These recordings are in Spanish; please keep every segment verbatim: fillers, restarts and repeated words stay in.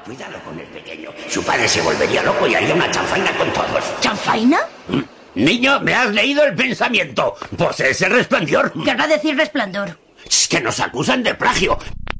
Cuidado con el pequeño. Su padre se volvería loco y haría una chanfaina con todos. ¿Chanfaina? Mm. Niño, me has leído el pensamiento. Posees el resplandor. Querrá decir resplandor. Es que nos acusan de plagio.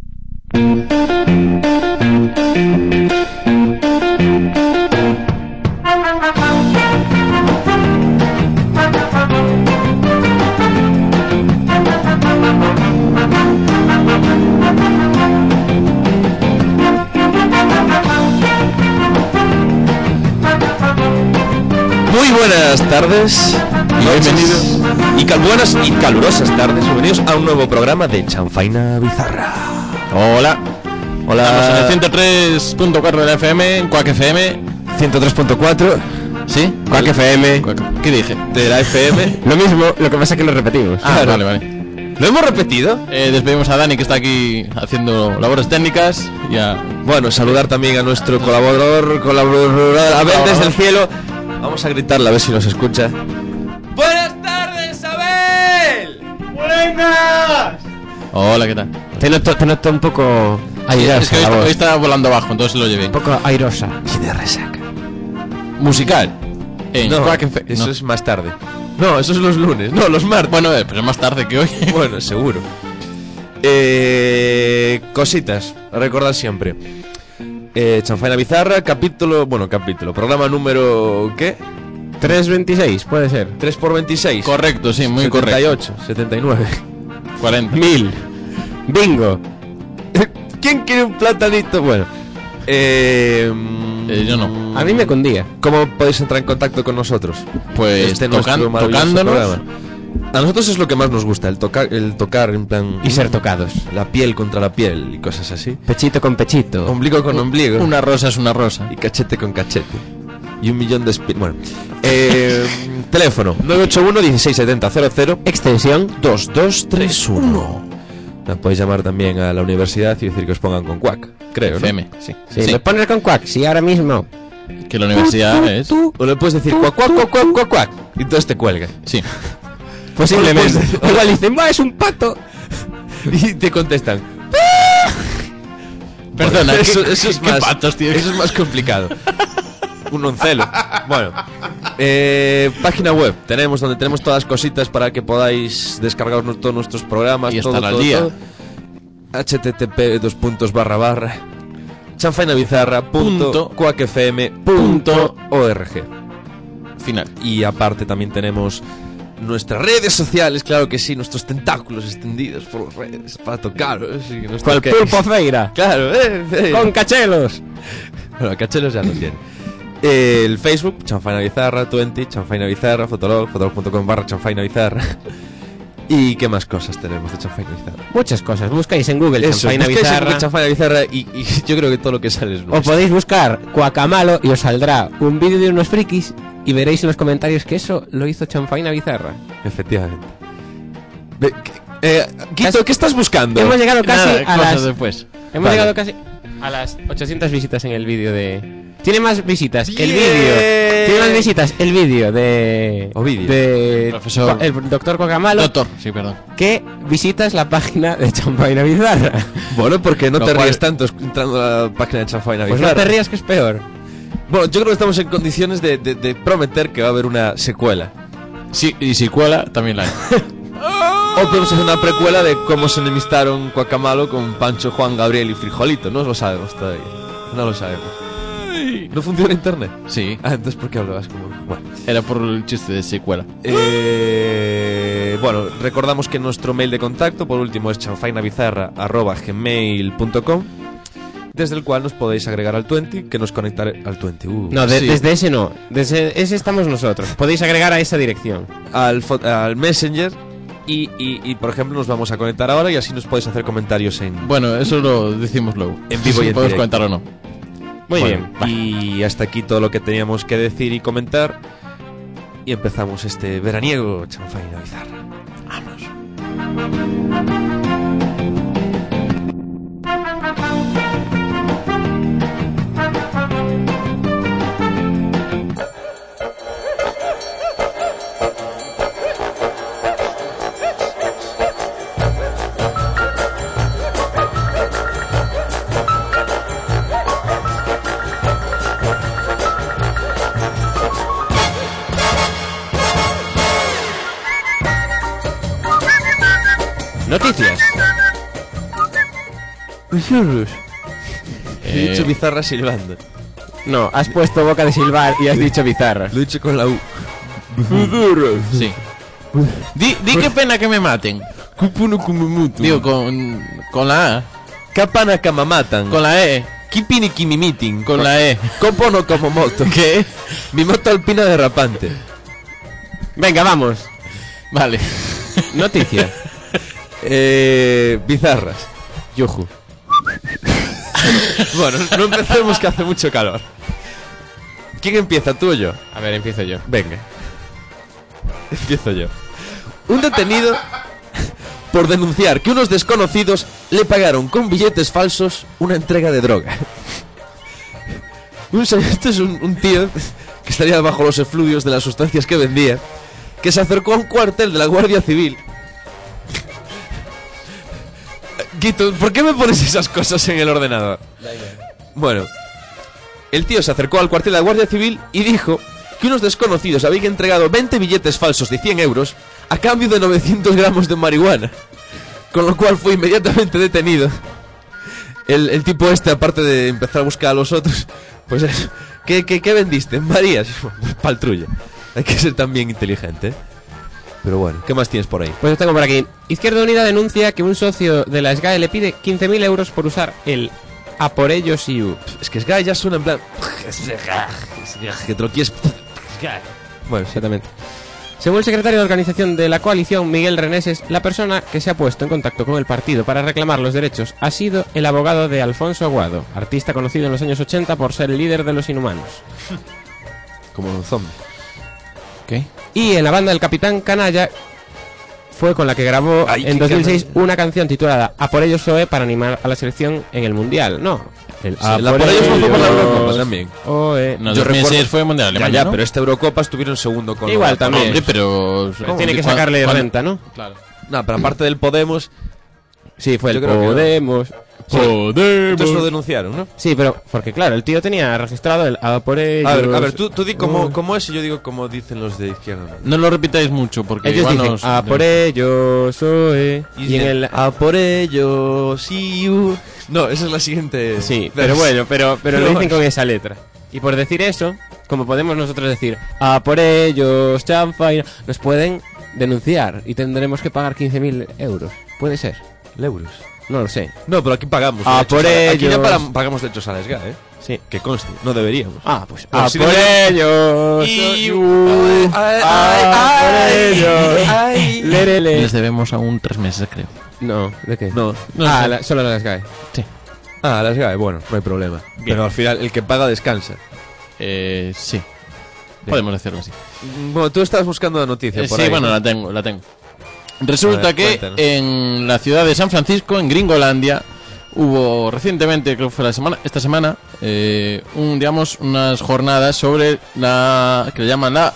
Muy buenas tardes y bienvenidos y cal buenas y calurosas tardes, bienvenidos a un nuevo programa de Chanfaina Bizarra. Hola. Hola. Estamos en el ciento tres punto cuatro de la F M, en Quack F M. ciento tres punto cuatro. ¿Sí? Quack F M. Quack. ¿Qué dije? De la F M. Lo mismo, lo que pasa es que lo repetimos. Ah, Claro. vale, vale. ¿Lo hemos repetido? Eh, despedimos a Dani, que está aquí haciendo labores técnicas. Y a... Bueno, saludar también a nuestro colaborador, colaborador, a ver desde el cielo. Vamos a gritarle a ver si nos escucha. ¡Buenas tardes, Abel! ¡Buenas! Hola, ¿qué tal? Te noto, te noto un poco airosa. Es que hoy, la está- voz. hoy está volando abajo, entonces lo llevé. Un poco airosa. Y de resaca. Musical. En No, Quack F M. eso No. es más tarde. No, eso es los lunes, no, los martes. Bueno, eh, pero es más tarde que hoy. Bueno, seguro. Eh, cositas, a recordar siempre. Eh, Chanfaina Bizarra, capítulo, bueno, capítulo, programa número, ¿qué? tres veintiséis, puede ser. tres por veintiséis. Correcto, sí, muy setenta y correcto. ocho, setenta y nueve. cuarenta. Mil. Bingo. ¿Quién quiere un platanito? Bueno, eh, Eh, yo no. A mí me condía. ¿Cómo podéis entrar en contacto con nosotros? Pues Este tocan- nuestro maravilloso tocándonos. programa. A nosotros es lo que más nos gusta, el tocar, el tocar en plan Y ser tocados. la piel contra la piel y cosas así. Pechito con pechito. Ombligo con ombligo. Una rosa es una rosa. Y cachete con cachete. Y un millón de espi... Bueno. Eh, teléfono nueve ocho uno, dieciséis setenta, cero cero. Extensión. dos dos tres uno. Nos podéis llamar también a la universidad y decir que os pongan con Quack. Creo, ¿no? F M, sí. Sí, Sí, me pones con Quack, sí, ahora mismo. que la universidad es... O le puedes decir Quack, Quack, Quack, Quack, Quack, Quack. Y entonces te cuelga. Sí. Posiblemente. Igual dicen, va, es un pato. Y te contestan. Perdona, ¿qué- eso, eso es qué más. patos, tío? Eso es más complicado. Un oncelo. Bueno, eh, página web tenemos donde tenemos todas las cositas para que podáis descargar nu- todos nuestros programas Y todo, estar al todo, día. todo. H T T P dos puntos barra barra chanfainabizarra punto quack f m punto org. Final. Y aparte también tenemos nuestras redes sociales, claro que sí, nuestros tentáculos extendidos por las redes para tocaros y que nos Con el toquéis. pulpo feira. Claro, eh, eh. Con cachelos. Bueno, cachelos ya no tiene. El Facebook, Chanfaina Bizarra, veinte, Chanfaina Bizarra, Fotolog, fotolog punto com barra Chanfaina Bizarra. ¿Y qué más cosas tenemos de Chanfaina Bizarra? Muchas cosas. Buscáis en Google Eso, Chanfaina busquéis en Bizarra. Chanfaina Bizarra y, y yo creo que todo lo que sale es O nuestro. podéis buscar Cuacamalo y os saldrá un vídeo de unos frikis y veréis en los comentarios que eso lo hizo Chanfaina Bizarra. Efectivamente. Ve- eh, Quito, ¿qué estás buscando? Hemos llegado casi Nada, a cosas las después. hemos Vale. llegado casi a las ochocientas visitas en el vídeo de. Tiene más visitas el Bien. vídeo. Tiene más visitas el vídeo de Ovidio. de Profesor. el doctor Cuacamalo Doctor, sí, perdón. que visitas la página de Chanfaina Bizarra. Bueno, porque no Lo te cual- ríes tanto entrando a la página de Chanfaina Pues no Bizarra. te rías que es peor. Bueno, yo creo que estamos en condiciones de, de- de prometer que va a haber una secuela. Sí, y si cuela, también la hay. O podemos hacer una precuela de cómo se enemistaron Cuacamalo con Pancho, Juan, Gabriel y Frijolito. No lo sabemos todavía. No lo sabemos. ¿No funciona internet? Sí, Ah, entonces ¿por qué hablabas como...? Bueno. era por el chiste de secuela. Eh, bueno, recordamos que nuestro mail de contacto, por último, es chanfainabizarra arroba gmail punto com, desde el cual nos podéis agregar al veinte, que nos conectará al veinte. Uh, No, de- sí. desde ese no. Desde ese estamos nosotros. Podéis agregar a esa dirección. al, fo- al Messenger y, y, y, por ejemplo, nos vamos a conectar ahora y así nos podéis hacer comentarios en... Bueno, eso lo decimos luego. En vivo y Si en podemos directo. comentar o no. Muy Bueno, bien. y hasta aquí todo lo que teníamos que decir y comentar. Y empezamos este veraniego Chanfaina Bizarra. Noticias. He dicho Eh, bizarra silbando. No, has puesto boca de silbar y has dicho bizarras. Lo he dicho con la U. sí. Di, di qué pena que me maten. Digo, con, con la A. Kapana kamamatan. Con la E. Kipini kimimitin. Con la E. Kompono como moto. ¿Qué? Mi moto alpina derrapante. Venga, vamos. Vale. Noticia. Eh, bizarras. Yuju. Bueno, no empecemos que hace mucho calor. ¿Quién empieza, tú o yo? A ver, empiezo yo. Venga. Empiezo yo. Un detenido por denunciar que unos desconocidos le pagaron con billetes falsos una entrega de droga. Un, se- esto es un, un tío que estaría bajo los efluvios de las sustancias que vendía, que se acercó a un cuartel de la Guardia Civil. Quito, ¿por qué me pones esas cosas en el ordenador? Bueno, el tío se acercó al cuartel de la Guardia Civil y dijo que unos desconocidos habían entregado veinte billetes falsos de cien euros a cambio de novecientos gramos de marihuana, con lo cual fue inmediatamente detenido. El, el tipo este, aparte de empezar a buscar a los otros, pues eso, ¿qué, qué, qué vendiste? Marías, paltrulla. Hay que ser también inteligente, ¿eh? Pero bueno, ¿qué más tienes por ahí? Pues yo tengo por aquí. Izquierda Unida denuncia que un socio de la S G A E le pide quince mil euros por usar el A por ellos y U. Es que Sky ya suena en plan... Que te lo quieres... Bueno, sí. Exactamente. Según el secretario de organización de la coalición, Miguel Reneses, la persona que se ha puesto en contacto con el partido para reclamar los derechos ha sido el abogado de Alfonso Aguado, artista conocido en los años ochenta por ser el líder de los Inhumanos. Como un zombie. ¿Qué? Y en la banda del Capitán Canalla fue con la que grabó Ay, en qué dos mil seis canalla. una canción titulada A por ellos Oe para animar a la selección en el Mundial. No, el Ah, la por ellos no fue por la Eurocopa también. Oe. No, Yo dos mil seis recuerdo- fue Mundial Ya, Alemania, ya, ¿no? pero esta Eurocopa estuvieron segundo con... Igual los- también. Hombre, pero... Tiene que ¿cuán- sacarle cuán- renta, ¿no? Claro. No, pero aparte del Podemos... Sí, fue Yo el creo que no. Podemos. Sí. Entonces lo denunciaron, ¿no? Sí, pero porque claro, el tío tenía registrado el A por ellos. A ver, a ver, tú, tú di cómo, Oe. cómo es y yo digo como dicen los de izquierda. ¿no? No lo repitáis mucho porque Ellos igual dicen nos- A por ellos Oe. Y en el A por ellos, sí, you. No, esa es la siguiente. Sí, pero bueno, pero, pero lo dicen con esa letra. Y por decir eso, como podemos nosotros decir, a por ellos, chanfaina, nos pueden denunciar y tendremos que pagar quince mil euros. Puede ser, Euros. no lo sé. No, pero aquí pagamos. A derechos por a la- Aquí ya ellos. para- pagamos derechos a la S G A, ¿eh? Sí. Que conste, no deberíamos. Ah, pues Bueno, a si por no- ellos. Y- uh, Ay, a por ay, ellos. ay. Lerele. Les debemos aún tres meses, creo. No, ¿de qué? No. No ah, sé. la- solo las Sky. Sí. Ah, la S G A, bueno, no hay problema. Pero al final, el que paga descansa. Eh, sí. Podemos decirlo así. Bueno, tú estás buscando la noticia Eh, por sí, ahí. bueno, ¿no? la tengo, la tengo. Resulta A ver, que cuéntanos. en la ciudad de San Francisco, en Gringolandia, hubo recientemente, creo que fue la semana, esta semana, eh, un, digamos, unas jornadas sobre la que le llaman la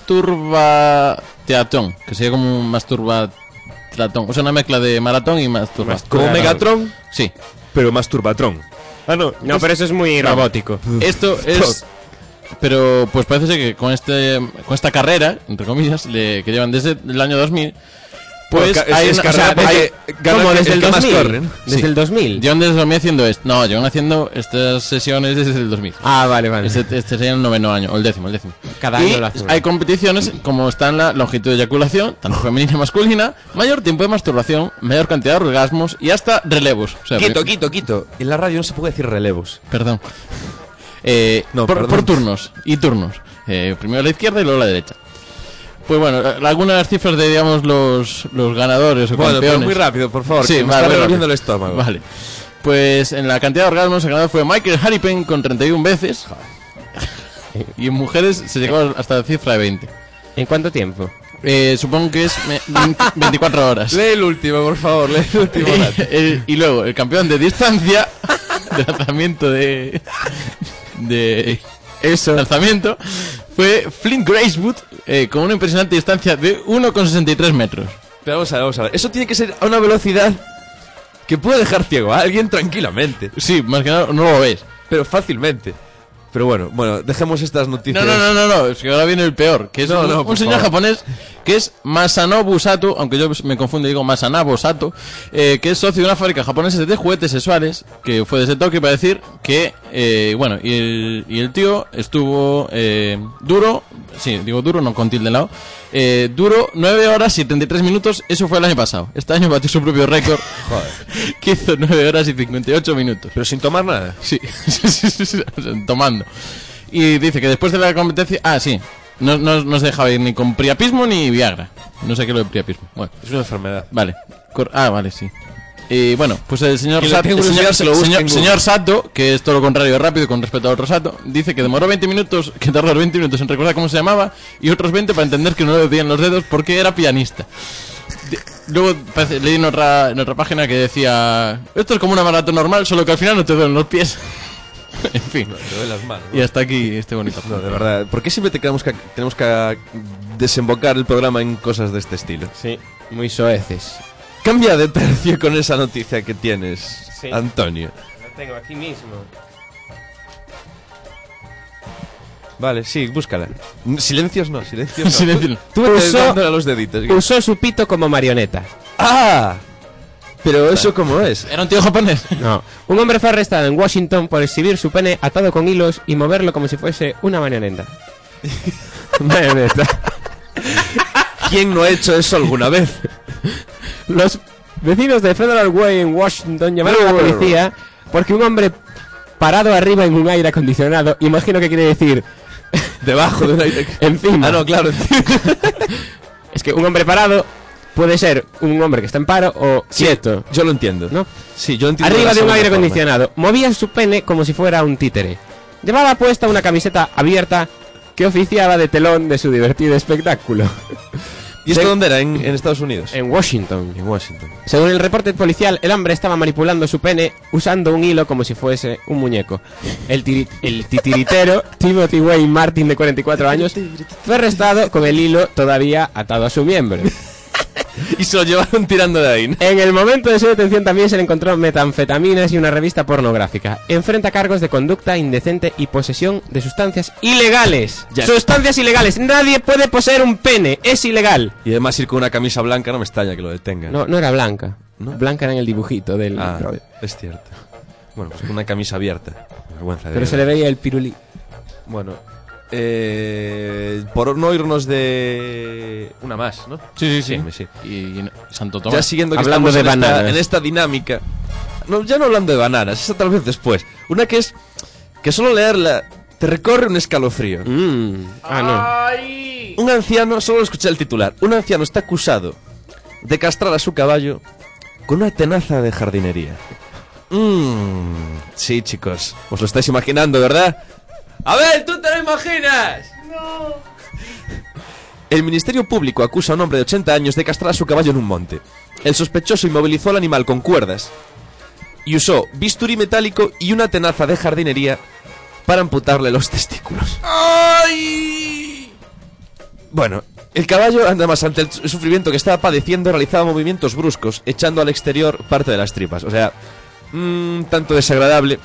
masturbateatón, que sería como un masturbatratón, o sea, una mezcla de maratón y masturbación. Como Megatron, Sí. pero masturbatron. Ah, no. No, pero eso es muy no. robótico. Esto es... Pero pues parece ser que con este con esta carrera, entre comillas, le, que llevan desde el año dos mil, pues Bueno, ca- hay es una- carrera o sea, porque hay- gana ¿Cómo? el ¿Desde que el más dos mil? corren. ¿Desde Sí. el dos mil? llevan desde el dos mil haciendo esto. No, llevan haciendo estas sesiones desde el dos mil. Ah, vale, vale. Este, este sería el noveno año, o el décimo, el décimo. Cada y año lo hacen. hay competiciones como está en la longitud de eyaculación, tanto femenina y masculina, mayor tiempo de masturbación, mayor cantidad de orgasmos y hasta relevos. O sea, Quito, pri- quito, quito. En la radio no se puede decir relevos. Perdón. Eh, No, por, perdón. por turnos y turnos. Eh, primero la izquierda y luego la derecha. Pues bueno, eh, algunas de las cifras de, digamos, los, los ganadores o Bueno, pero campeones. muy rápido, por favor. Sí, que me vale, está muy revolviendo rápido. el estómago. Vale. Pues en la cantidad de orgasmos el ganador fue Michael Harripen con treinta y una veces. Y en mujeres se llegó hasta la cifra de veinte. ¿En cuánto tiempo? Eh, supongo que es me- veinte veinticuatro horas. Lee el último, por favor, lee el último dato. Eh, y luego el campeón de distancia de lanzamiento de de eso lanzamiento fue Flint Gracewood eh, con una impresionante distancia de uno coma sesenta y tres metros. Pero vamos a ver, vamos a ver. Eso tiene que ser a una velocidad que puede dejar ciego a alguien tranquilamente. Sí, más que nada no lo ves. Pero fácilmente. Pero bueno, bueno, dejemos estas noticias. No, no, no, no, no, es que ahora viene el peor, que es No, un, no, un por señor favor. japonés que es Masanobu Sato, aunque yo me confundo y digo Masanabo Sato, eh, que es socio de una fábrica japonesa de juguetes sexuales, que fue desde Tokio para decir que, eh, bueno, y el, y el tío estuvo eh, duro, sí, digo duro, no con tilde al lado, eh, duro nueve horas y treinta y tres minutos, eso fue el año pasado. Este año batió su propio récord, Joder. que hizo nueve horas y cincuenta y ocho minutos. Pero sin tomar nada. Sí, sí, sí, sí, sí, o sea, tomando. Y dice que después de la competencia... Ah, sí. No, no, no se dejaba ir ni con priapismo ni Viagra. No sé qué es lo de priapismo. Bueno, Es una enfermedad. vale. Cor- ah, vale, sí. Y bueno, pues el señor, Que le Sato, tengo el señor, curiosidad, que lo busque señor- en Google. señor Sato, que es todo lo contrario de rápido con respecto a otro Sato, dice que demoró veinte minutos, que tardó veinte minutos en recordar cómo se llamaba y otros veinte para entender que no le decían los dedos porque era pianista. De- Luego parece- leí en otra, en otra página que decía: esto es como una maratón normal, solo que al final no te duelen los pies. En fin. Te duele las manos, ¿no? Y hasta aquí este bonito. No, de verdad. ¿Por qué siempre te creemos que tenemos que desembocar el programa en cosas de este estilo? Sí, muy soeces. Cambia de tercio con esa noticia que tienes, Sí. Antonio. Lo tengo aquí mismo. Vale, sí, búscala. Silencios no, silencios no. Silencio no. Tú vete Usó- dándole a los deditos. Usó su pito como marioneta. ¡Ah! Pero eso cómo es. ¿Era un tío japonés? No. Un hombre fue arrestado en Washington por exhibir su pene atado con hilos y moverlo como si fuese una marioneta. Marioneta. ¿Quién no ha hecho eso alguna vez? Los vecinos de Federal Way en Washington llamaron a la policía porque un hombre parado arriba en un aire acondicionado, imagino que quiere decir Debajo de una... encima. Ah, no, claro. Es que un hombre parado puede ser un hombre que está en paro o Sí, quieto, yo lo entiendo. ¿no? Sí, yo entiendo. Arriba la de un segunda aire forma. acondicionado. Movía su pene como si fuera un títere. Llevaba puesta una camiseta abierta que oficiaba de telón de su divertido espectáculo. ¿Y esto Se- dónde era? ¿En, en Estados Unidos? En Washington. En Washington. Según el reporte policial, el hombre estaba manipulando su pene usando un hilo como si fuese un muñeco. El, tiri- el titiritero Timothy Wayne Martin, de cuarenta y cuatro años, fue arrestado con el hilo todavía atado a su miembro. Y se lo llevaron tirando de ahí, ¿no? En el momento de su detención también se le encontró metanfetaminas y una revista pornográfica. Enfrenta cargos de conducta indecente y posesión de sustancias ilegales. Ya. Sustancias ilegales. Nadie puede poseer un pene. Es ilegal. Y además ir con una camisa blanca no me extraña que lo detengan. No, no era blanca. ¿No? Blanca era en el dibujito del... Ah, es cierto. Bueno, pues con una camisa abierta. Vergüenza de Pero Dios. se le veía el pirulí. Bueno, eh, por no irnos de... Una más, ¿no? Sí, sí, sí. Sí, sí. Y, y Santo Tomás. Ya siguiendo que Hablando estamos de en, esta, bananas. en esta dinámica. No, ya no hablando de bananas, esa tal vez después. Una que es que solo leerla te recorre un escalofrío. Mm. Ah, no. Un anciano, solo escuché el titular. Un anciano está acusado de castrar a su caballo con una tenaza de jardinería. Mmm. Sí, chicos. Os lo estáis imaginando, ¿verdad? A ver, ¿tú te lo imaginas? No. El Ministerio Público acusa a un hombre de ochenta años de castrar a su caballo en un monte. El sospechoso inmovilizó al animal con cuerdas y usó bisturí metálico y una tenaza de jardinería para amputarle los testículos. ¡Ay! Bueno, el caballo, además, ante el sufrimiento que estaba padeciendo, realizaba movimientos bruscos, echando al exterior parte de las tripas. O sea, mmm, tanto desagradable.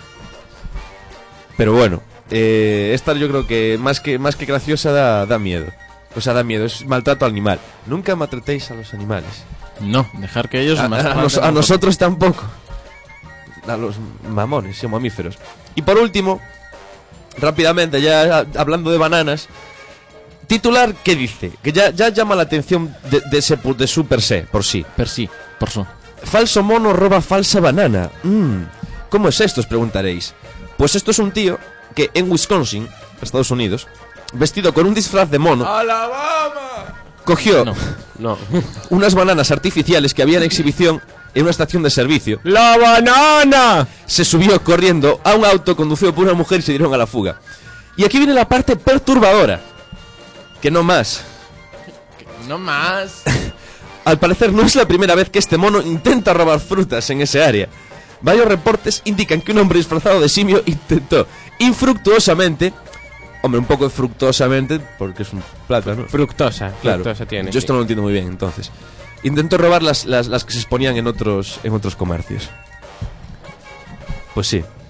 Pero bueno, eh, esta yo creo que más que, más que graciosa da, da miedo. O sea, da miedo, es maltrato al animal. Nunca maltratéis a los animales. No, dejar que ellos... A, más a nos- a nosotros tampoco. A los mamones y mamíferos. Y por último, rápidamente, ya a- hablando de bananas, titular que dice, que ya, ya llama la atención de, de, ese, pu- de su per se, por sí. Per sí, por so. Falso mono roba falsa banana. Mm, ¿Cómo es esto? Os preguntaréis. Pues esto es un tío que en Wisconsin, Estados Unidos, vestido con un disfraz de mono, ¡Alabama! cogió No. No. unas bananas artificiales que había en exhibición en una estación de servicio. ¡La banana! Se subió corriendo a un auto conducido por una mujer y se dieron a la fuga. Y aquí viene la parte perturbadora. Que no más. No más. Al parecer no es la primera vez que este mono intenta robar frutas en ese área. Varios reportes indican que un hombre disfrazado de simio intentó infructuosamente, hombre, un poco fructuosamente, porque es un plátano. Fructosa. Claro, Fructosa tiene. yo esto no lo entiendo muy bien, entonces. Intentó robar las, las, las que se exponían en otros, en otros comercios. Pues sí.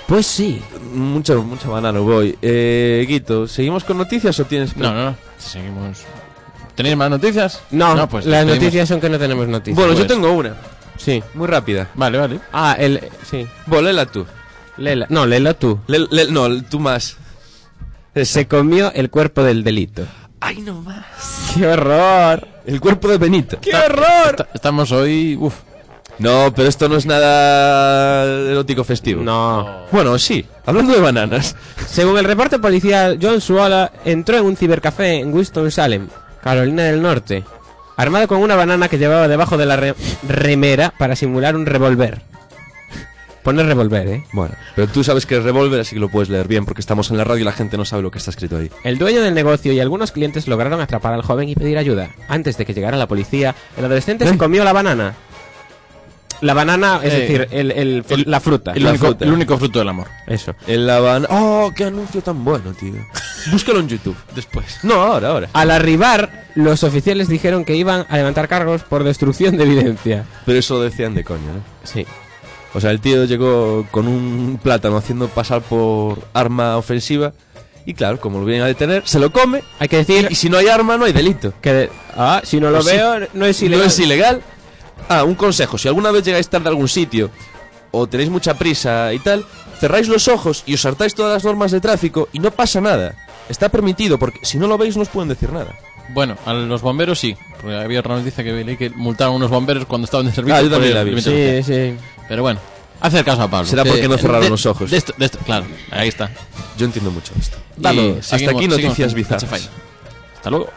Pues sí. Mucha, mucha banana voy. Eh, Guito, ¿seguimos con noticias o tienes...? No, no, no. Seguimos. ¿Tenéis más noticias? No, no pues las despedimos. noticias son que no tenemos noticias. Bueno, pues. yo tengo una. Sí. Muy rápida. Vale, vale. Ah, el... Sí. Bueno, léela tú. Léela. No, léela tú. Le, le- no, tú más. Se comió el cuerpo del delito. ¡Ay, no más! ¡Qué horror! El cuerpo de Benito. ¡Qué horror! Está- estamos hoy. Uf. No, pero esto no es nada erótico festivo. No. Bueno, sí. Hablando de bananas. Según el reporte policial, John Suala entró en un cibercafé en Winston-Salem, Carolina del Norte, armado con una banana que llevaba debajo de la re- remera para simular un revólver. Pone revólver, ¿eh? Bueno, pero tú sabes que es revólver, así que lo puedes leer bien, porque estamos en la radio y la gente no sabe lo que está escrito ahí. El dueño del negocio y algunos clientes lograron atrapar al joven y pedir ayuda. Antes de que llegara la policía, el adolescente se comió la banana. La banana, es Eh, decir, el, el- el- la fruta. El La único, fruta. el único fruto del amor. Eso. En la banana... ¡Oh, qué anuncio tan bueno, tío! Búscalo en YouTube. Después. No, ahora, ahora. Al arribar, los oficiales dijeron que iban a levantar cargos por destrucción de evidencia. Pero eso lo decían de coña, ¿no? Sí. O sea, el tío llegó con un plátano haciendo pasar por arma ofensiva. Y claro, como lo vienen a detener, se lo come. Hay que decir Y si no hay arma, no hay delito. que... de- Ah, si no lo Pues sí. veo, no es ilegal. No es ilegal. Ah, un consejo. Si alguna vez llegáis tarde a algún sitio o tenéis mucha prisa y tal, cerráis los ojos y os saltáis todas las normas de tráfico y no pasa nada. Está permitido, porque si no lo veis no os pueden decir nada. Bueno, a los bomberos sí. Porque había otra noticia que leí que multaron a unos bomberos cuando estaban de servicio. Ah, yo por también el la vi. límite Sí, velocidad. sí. Pero bueno, hacer caso a Pablo. Será porque no cerraron de- los ojos. De esto, de esto, claro, ahí está. Yo entiendo mucho esto. Y Vamos, hasta seguimos- aquí seguimos noticias con bizarras. Chafaina. Hasta luego.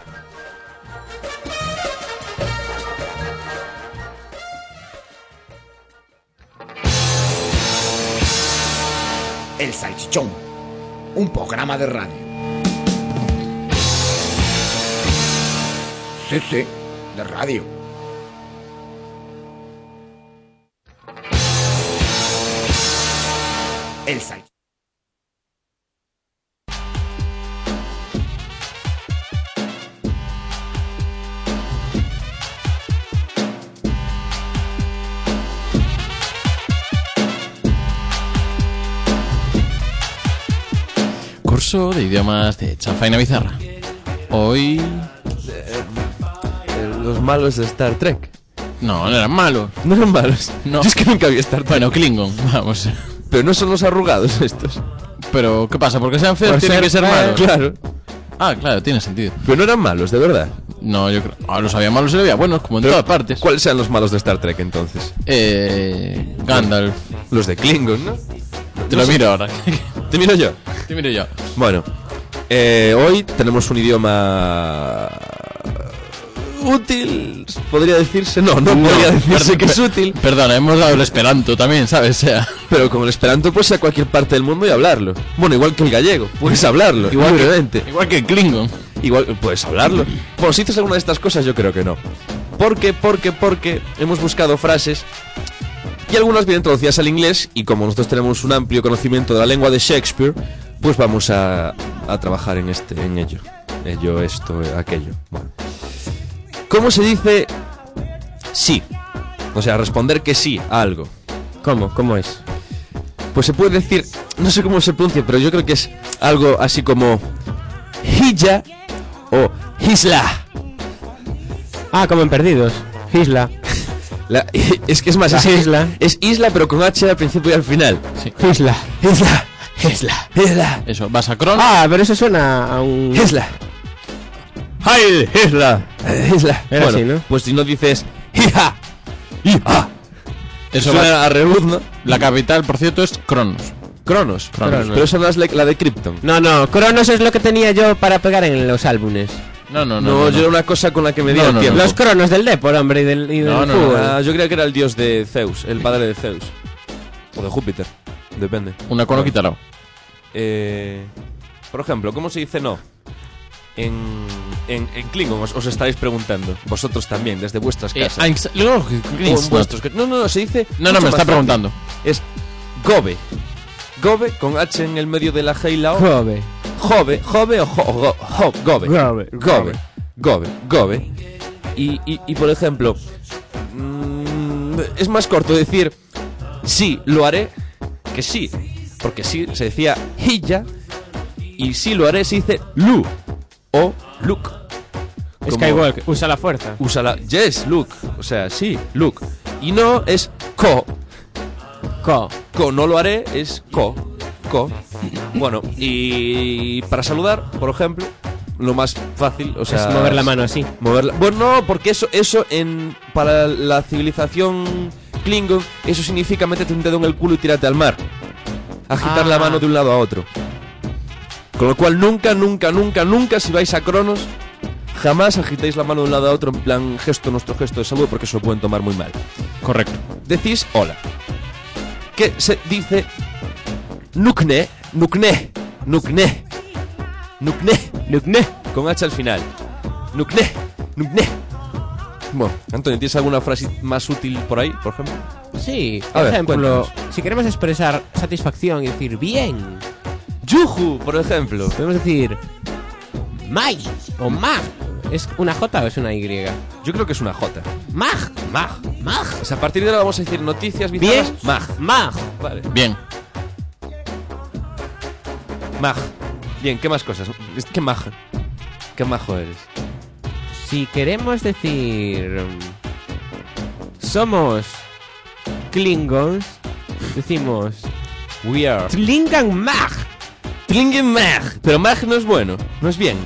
El Salchichón, un programa de radio. Sí, sí, de radio. El Salchichón. Curso de idiomas de Chanfaina Bizarra. Hoy... Eh, Los malos de Star Trek. No, no eran malos. No son malos. No. Yo es que nunca vi Star Trek. Bueno, Klingon, vamos. Pero no son los arrugados estos. Pero, ¿qué pasa? Porque sean feos Por tienen ser que ser feos. malos. Claro. Ah, claro, tiene sentido. Pero no eran malos, de verdad. No, yo creo... Ah, los había malos y los había buenos, como en Pero, todas partes. ¿Cuáles sean los malos de Star Trek entonces? Eh... Gandalf. Los de Klingon, ¿no? Te lo miro ahora. Te miro yo. Te miro yo. Bueno, eh, hoy tenemos un idioma útil, podría decirse. No, no, podría decirse per- que es per- útil. Perdona, hemos dado el esperanto también, ¿sabes? O sea... Pero como el esperanto puedes ir a cualquier parte del mundo y hablarlo. Bueno, igual que el gallego, puedes hablarlo, Igual que, libremente. igual que el Klingon. Igual puedes hablarlo. Bueno, si dices alguna de estas cosas, yo creo que no. ¿Por qué? Porque, porque hemos buscado frases y algunas vienen traducidas al inglés, y como nosotros tenemos un amplio conocimiento de la lengua de Shakespeare, pues vamos a, a trabajar en este, en ello. Ello, esto, aquello. Bueno. ¿Cómo se dice sí? O sea, responder que sí a algo. ¿Cómo? ¿Cómo es? Pues se puede decir, no sé cómo se pronuncia, pero yo creo que es algo así como hilla o hisla. Ah, como en Perdidos. Isla. La- es que es más, La es isla. Es isla, pero con H al principio y al final. Sí. Isla. Isla, Isla. isla, Eso, vas a Cron. Ah, pero eso suena a un... isla. ¡Ay, isla! Eh, Isla. Era Bueno, así, ¿no? pues si no dices hija, hija, Eso suena va- a rebuz, ¿no? La capital, por cierto, es Cronos. Cronos. Cronos. Pero esa no es la, la de Krypton. No, no, Cronos es lo que tenía yo para pegar en los álbumes. No, no, No, no. no, yo era una cosa con la que me No, dio no, el no. tiempo. Los Cronos del Depor, hombre, y del, y del No, no, fútbol. Ah, yo creía que era el dios de Zeus, el padre de Zeus. O de Júpiter, depende. Una cono quítalo. Eh, por ejemplo, ¿cómo se dice no? En, en, en Klingon os, os estáis preguntando. Vosotros también, desde vuestras Eh, casas. Einstein- luego, O en vuestros, no, no, no, se dice... No, no, mucho me más está fácil. preguntando. Es Gobe. Gobe, con H en el medio de la G y la O. Jove. Jove, Jove o jo, go- jo- Gobe. Gobe, Gobe. Gobe. Gobe. Y, y, y por ejemplo, mm, es más corto decir sí, lo haré, que sí, porque sí se decía Hilla, y si lo haré se dice Lu o Luke. Como Skywalker, usa la fuerza. usa la yes, Luke, o sea, sí, Luke. Y no es Ko. Co. Ko, no lo haré, es Ko. Ko. Bueno, y para saludar, por ejemplo, lo más fácil, o sea, Es mover la mano así. moverla. Bueno, no, porque eso, eso en para la civilización Klingon, eso significa métete un dedo en el culo y tírate al mar. Agitar Ah. la mano de un lado a otro. Con lo cual nunca, nunca, nunca, nunca, si vais a Cronos, jamás agitéis la mano de un lado a otro en plan gesto, nuestro gesto de saludo, porque eso lo pueden tomar muy mal. Correcto. Decís hola. Que se dice Nukne, Nukne, Nukne, Nukne, Nukne, con H al final. Nukne, Nukne. Bueno, Antonio, ¿tienes alguna frase más útil por ahí, por ejemplo? Sí, A por ver, ejemplo, cuéntanos. si queremos expresar satisfacción y decir bien, Yuju, por ejemplo. podemos decir Mai o Mag. ¿Es una J o es una Y? Yo creo que es una J. Mag. Mag. Mag. O sea, a partir de ahora vamos a decir noticias bizarras. Bien. Mag. Mag. Vale. Bien. Mag. Bien, ¿qué más cosas? ¿Qué mag? ¿Qué majo eres? Si queremos decir mm, somos Klingons, decimos We are. Klingon Mag. Klingen mag. Pero mag no es bueno, no es bien.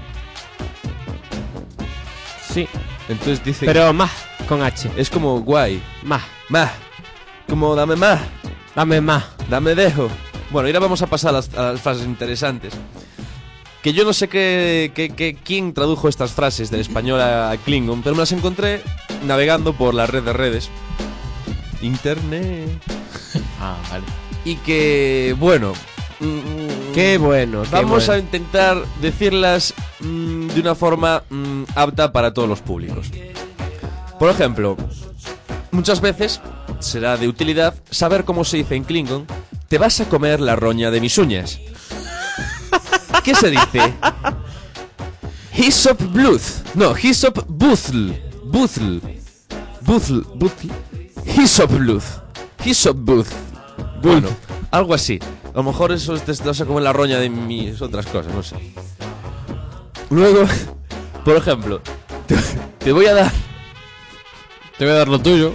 Sí, Entonces dice. pero Mag con H. Es como guay. Mag. Mag. Como dame más. Dame Mag. Dame dejo. Bueno, ahora vamos a pasar a las, a las frases interesantes. Que yo no sé qué, qué, qué- quién tradujo estas frases del español a, a Klingon, pero me las encontré navegando por la red de redes. Internet. Ah, vale. Y que, bueno. mm, Qué bueno. qué Vamos a bueno. intentar decirlas mm, de una forma mm, apta para todos los públicos. Por ejemplo, muchas veces será de utilidad saber cómo se dice en Klingon: te vas a comer la roña de mis uñas. ¿Qué se dice? Hissop Bluth. No, Hissop Buthl. Buthl. Buthl. Buthl. Hissop Bluth. Hissop Booth. Bueno, algo así. A lo mejor eso es te vas a comer la roña de mis otras cosas, no sé. Luego, por ejemplo, te, te voy a dar. Te voy a dar lo tuyo.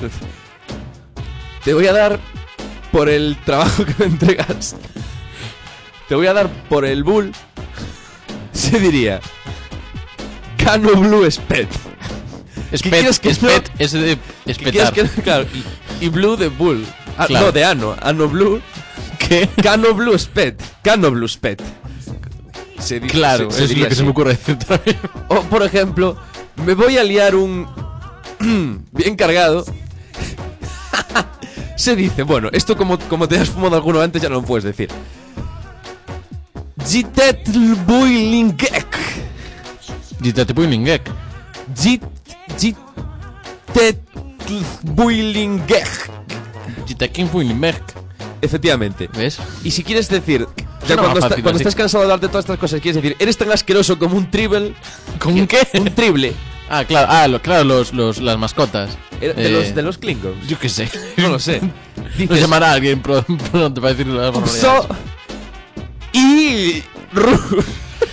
Te voy a dar por el trabajo que me entregas. Te voy a dar por el bull. Se diría Cano Blue Spet. Spet, quieres que spet, no? es de ¿Qué quieres espetar. que claro, y, y Blue de bull. Ah, Claro. No, de ano. Ano Blue. ¿Qué? Cano Blue Spet. Cano Blue Spet. Se dice- Claro, se- se es diría lo que se así. me ocurre decir también. O, por ejemplo, me voy a liar un bien cargado. Se dice, bueno, esto como, como te has fumado alguno antes ya no lo puedes decir. Jitetl builingek. Jitate Puiningek. Jit Jitetl builingek. Jitakin Puiningek. Efectivamente. ¿Ves? Y si quieres decir, ya Suena cuando, más está- fácil cuando así. estás cansado de darte todas estas cosas, quieres decir, eres tan asqueroso como un tribble. ¿Con un qué? Un triple. Ah, claro, ah, lo, claro, los, los, las mascotas. Era De, Eh, los, de los Klingons. Yo qué sé. No lo sé. Nos Dices, llamará alguien pro- pronto para decir las Upso barbaridades. y Ru.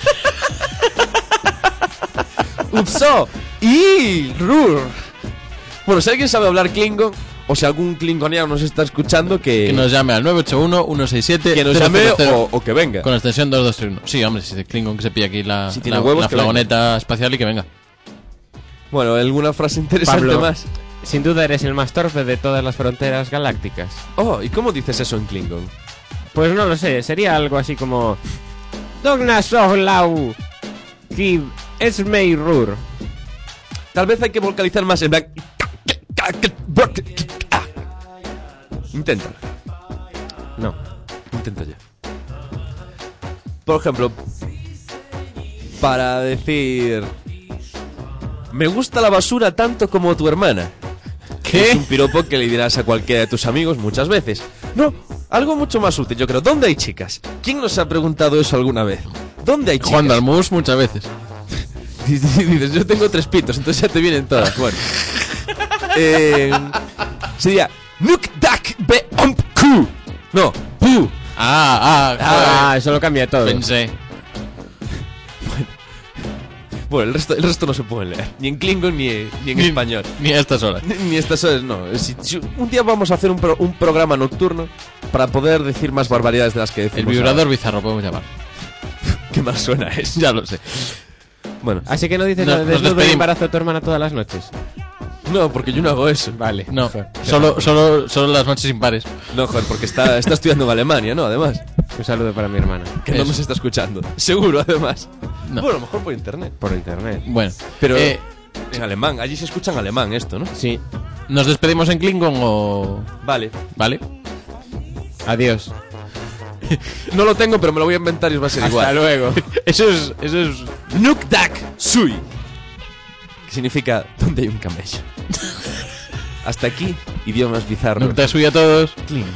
Upso y Rur. Bueno, si alguien sabe hablar Klingon, o si algún klingoniano nos está escuchando, que, Que nos llame al nueve ocho uno, uno seis siete, que nos cero llame cero cero, o, o que venga. con extensión dos dos tres uno. Sí, hombre, si es de Klingon que se pilla aquí la, Si tiene la, huevos, la que flagoneta espacial y que venga. Bueno, ¿alguna frase interesante Pablo. más? Sin duda eres el más torpe de todas las fronteras galácticas. Oh, ¿y cómo dices eso en Klingon? Pues no lo sé, sería algo así como Dogna Sohlau Kib Esmei Rur. Tal vez hay que vocalizar más en plan. Intenta. No. Intenta ya. Por ejemplo, para decir: me gusta la basura tanto como tu hermana. ¿Qué? Es un piropo que le dirás a cualquiera de tus amigos muchas veces. No, algo mucho más útil, yo creo. ¿Dónde hay chicas? ¿Quién nos ha preguntado eso alguna vez? ¿Dónde hay chicas? Juan Dalmus muchas veces. Dices, yo tengo tres pitos, entonces ya te vienen todas. Bueno. eh, sería Nuk Dak Be Omp Ku. No, Pu. Ah, ah, Ah, eso lo cambia todo. Pensé. Bueno, el resto, el resto no se puede leer. Ni en Klingon ni, ni en Ni- español. Ni a estas horas. Ni, ni estas horas, no. Si, si un día vamos a hacer un, pro- un programa nocturno para poder decir más barbaridades de las que El decimos. vibrador bizarro podemos llamar. ahora. Qué mal suena eso. Ya lo sé. Bueno, Así que no dices Nos- lo de nos desnudo y despedimos. embarazo de tu hermana todas las noches. no, porque yo no hago eso. Vale. No, solo, solo, solo las noches impares. No, joder, porque está, está estudiando en Alemania, ¿no? Además, Un saludo para mi hermana. que no Eso. nos está escuchando. Seguro, además. No. Bueno, a lo mejor por internet. Por internet. Bueno, Pero eh, en alemán, allí se escucha en alemán esto, ¿no? Sí. ¿nos despedimos en Klingon o...? Vale. ¿Vale? Adiós. No lo tengo, pero me lo voy a inventar y os va a ser Hasta igual. luego. Eso es... Eso es... Nukdak Sui. Que significa donde hay un camello. Hasta aquí, idiomas bizarros. No te suya a todos.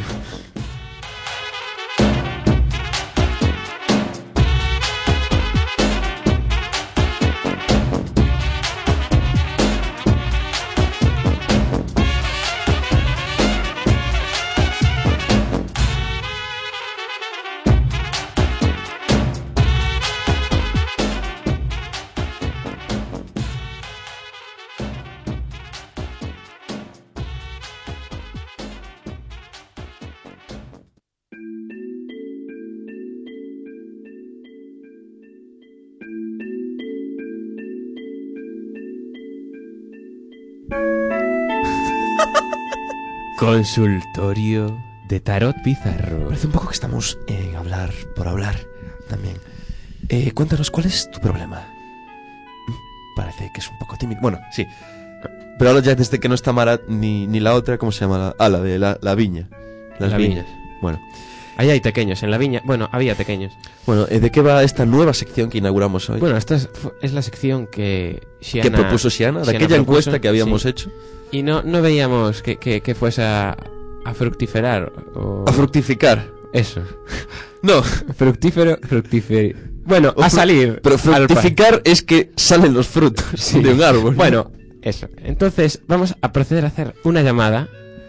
Consultorio de Tarot Bizarro. Parece un poco que estamos en hablar por hablar también. Eh, cuéntanos, ¿cuál es tu problema? Mm, Parece que es un poco tímido. Bueno, sí. Pero ahora ya desde que no está Mara ni, ni la otra, ¿cómo se llama? La, ah, la de la, la viña. Las La viñas. Bueno, Ahí hay pequeños, en la viña. Bueno, había pequeños. bueno eh, ¿de qué va esta nueva sección que inauguramos hoy? Bueno, esta es, fu- es la sección que Xiana, ¿Qué propuso Xiana? De Xiana aquella propuso, encuesta que habíamos sí. hecho. Y no, no veíamos que, que, que fuese a, a fructiferar. O... A fructificar. Eso. No, Fructífero, fructífero. Bueno, O a fru- salir. pero al pa- fructificar es que salen los frutos Sí. de un árbol. ¿no? Bueno, eso. Entonces, vamos a proceder a hacer una llamada.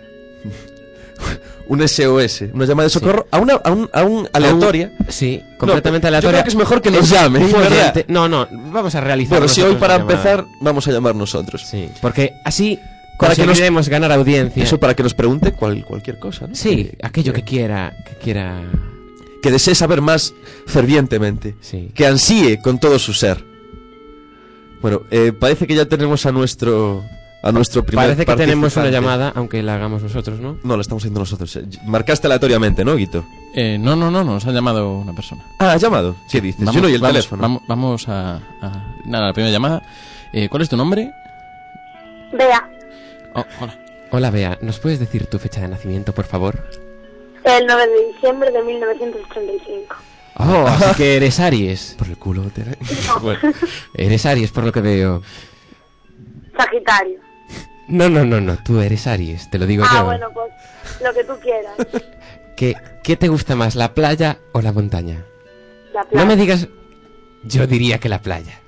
Un S O S, una llamada de socorro a una a un, a un aleatoria. A un- sí, completamente No, yo aleatoria. creo que es mejor que nos Es llame, un ¿verdad? oyente- No, no, vamos a realizar. Bueno, si hoy nosotros para la llamada. empezar vamos a llamar nosotros. Sí, porque así Para que nos- conseguiremos ganar audiencia. Eso para que nos pregunte cual, cualquier cosa, ¿no? Sí, Que- aquello que quiera, que quiera. que desee saber más fervientemente, Sí. que ansíe con todo su ser. Bueno, eh, parece que ya tenemos a nuestro a nuestro primer Parece que tenemos una participante. llamada, aunque la hagamos nosotros, ¿no? No, la estamos haciendo nosotros. Eh, Marcaste aleatoriamente, ¿no, Guito? Eh, no, no, no, nos ha llamado una persona. Ah, ¿has llamado? ¿Qué dices? Yo no oí el vamos, teléfono. Vamos, vamos a, a- Nada, la primera llamada. Eh, ¿Cuál es tu nombre? Bea, Oh, hola. Hola, Bea, ¿nos puedes decir tu fecha de nacimiento, por favor? el nueve de diciembre de mil novecientos ochenta y cinco. Oh, así que eres Aries. Por el culo. Te... Bueno, eres Aries, por lo que veo. Sagitario. No, no, no, no, tú eres Aries, te lo digo Ah, yo. bueno, pues lo que tú quieras. ¿Qué, ¿Qué te gusta más, la playa o la montaña? La playa. No me digas... Yo diría que la playa.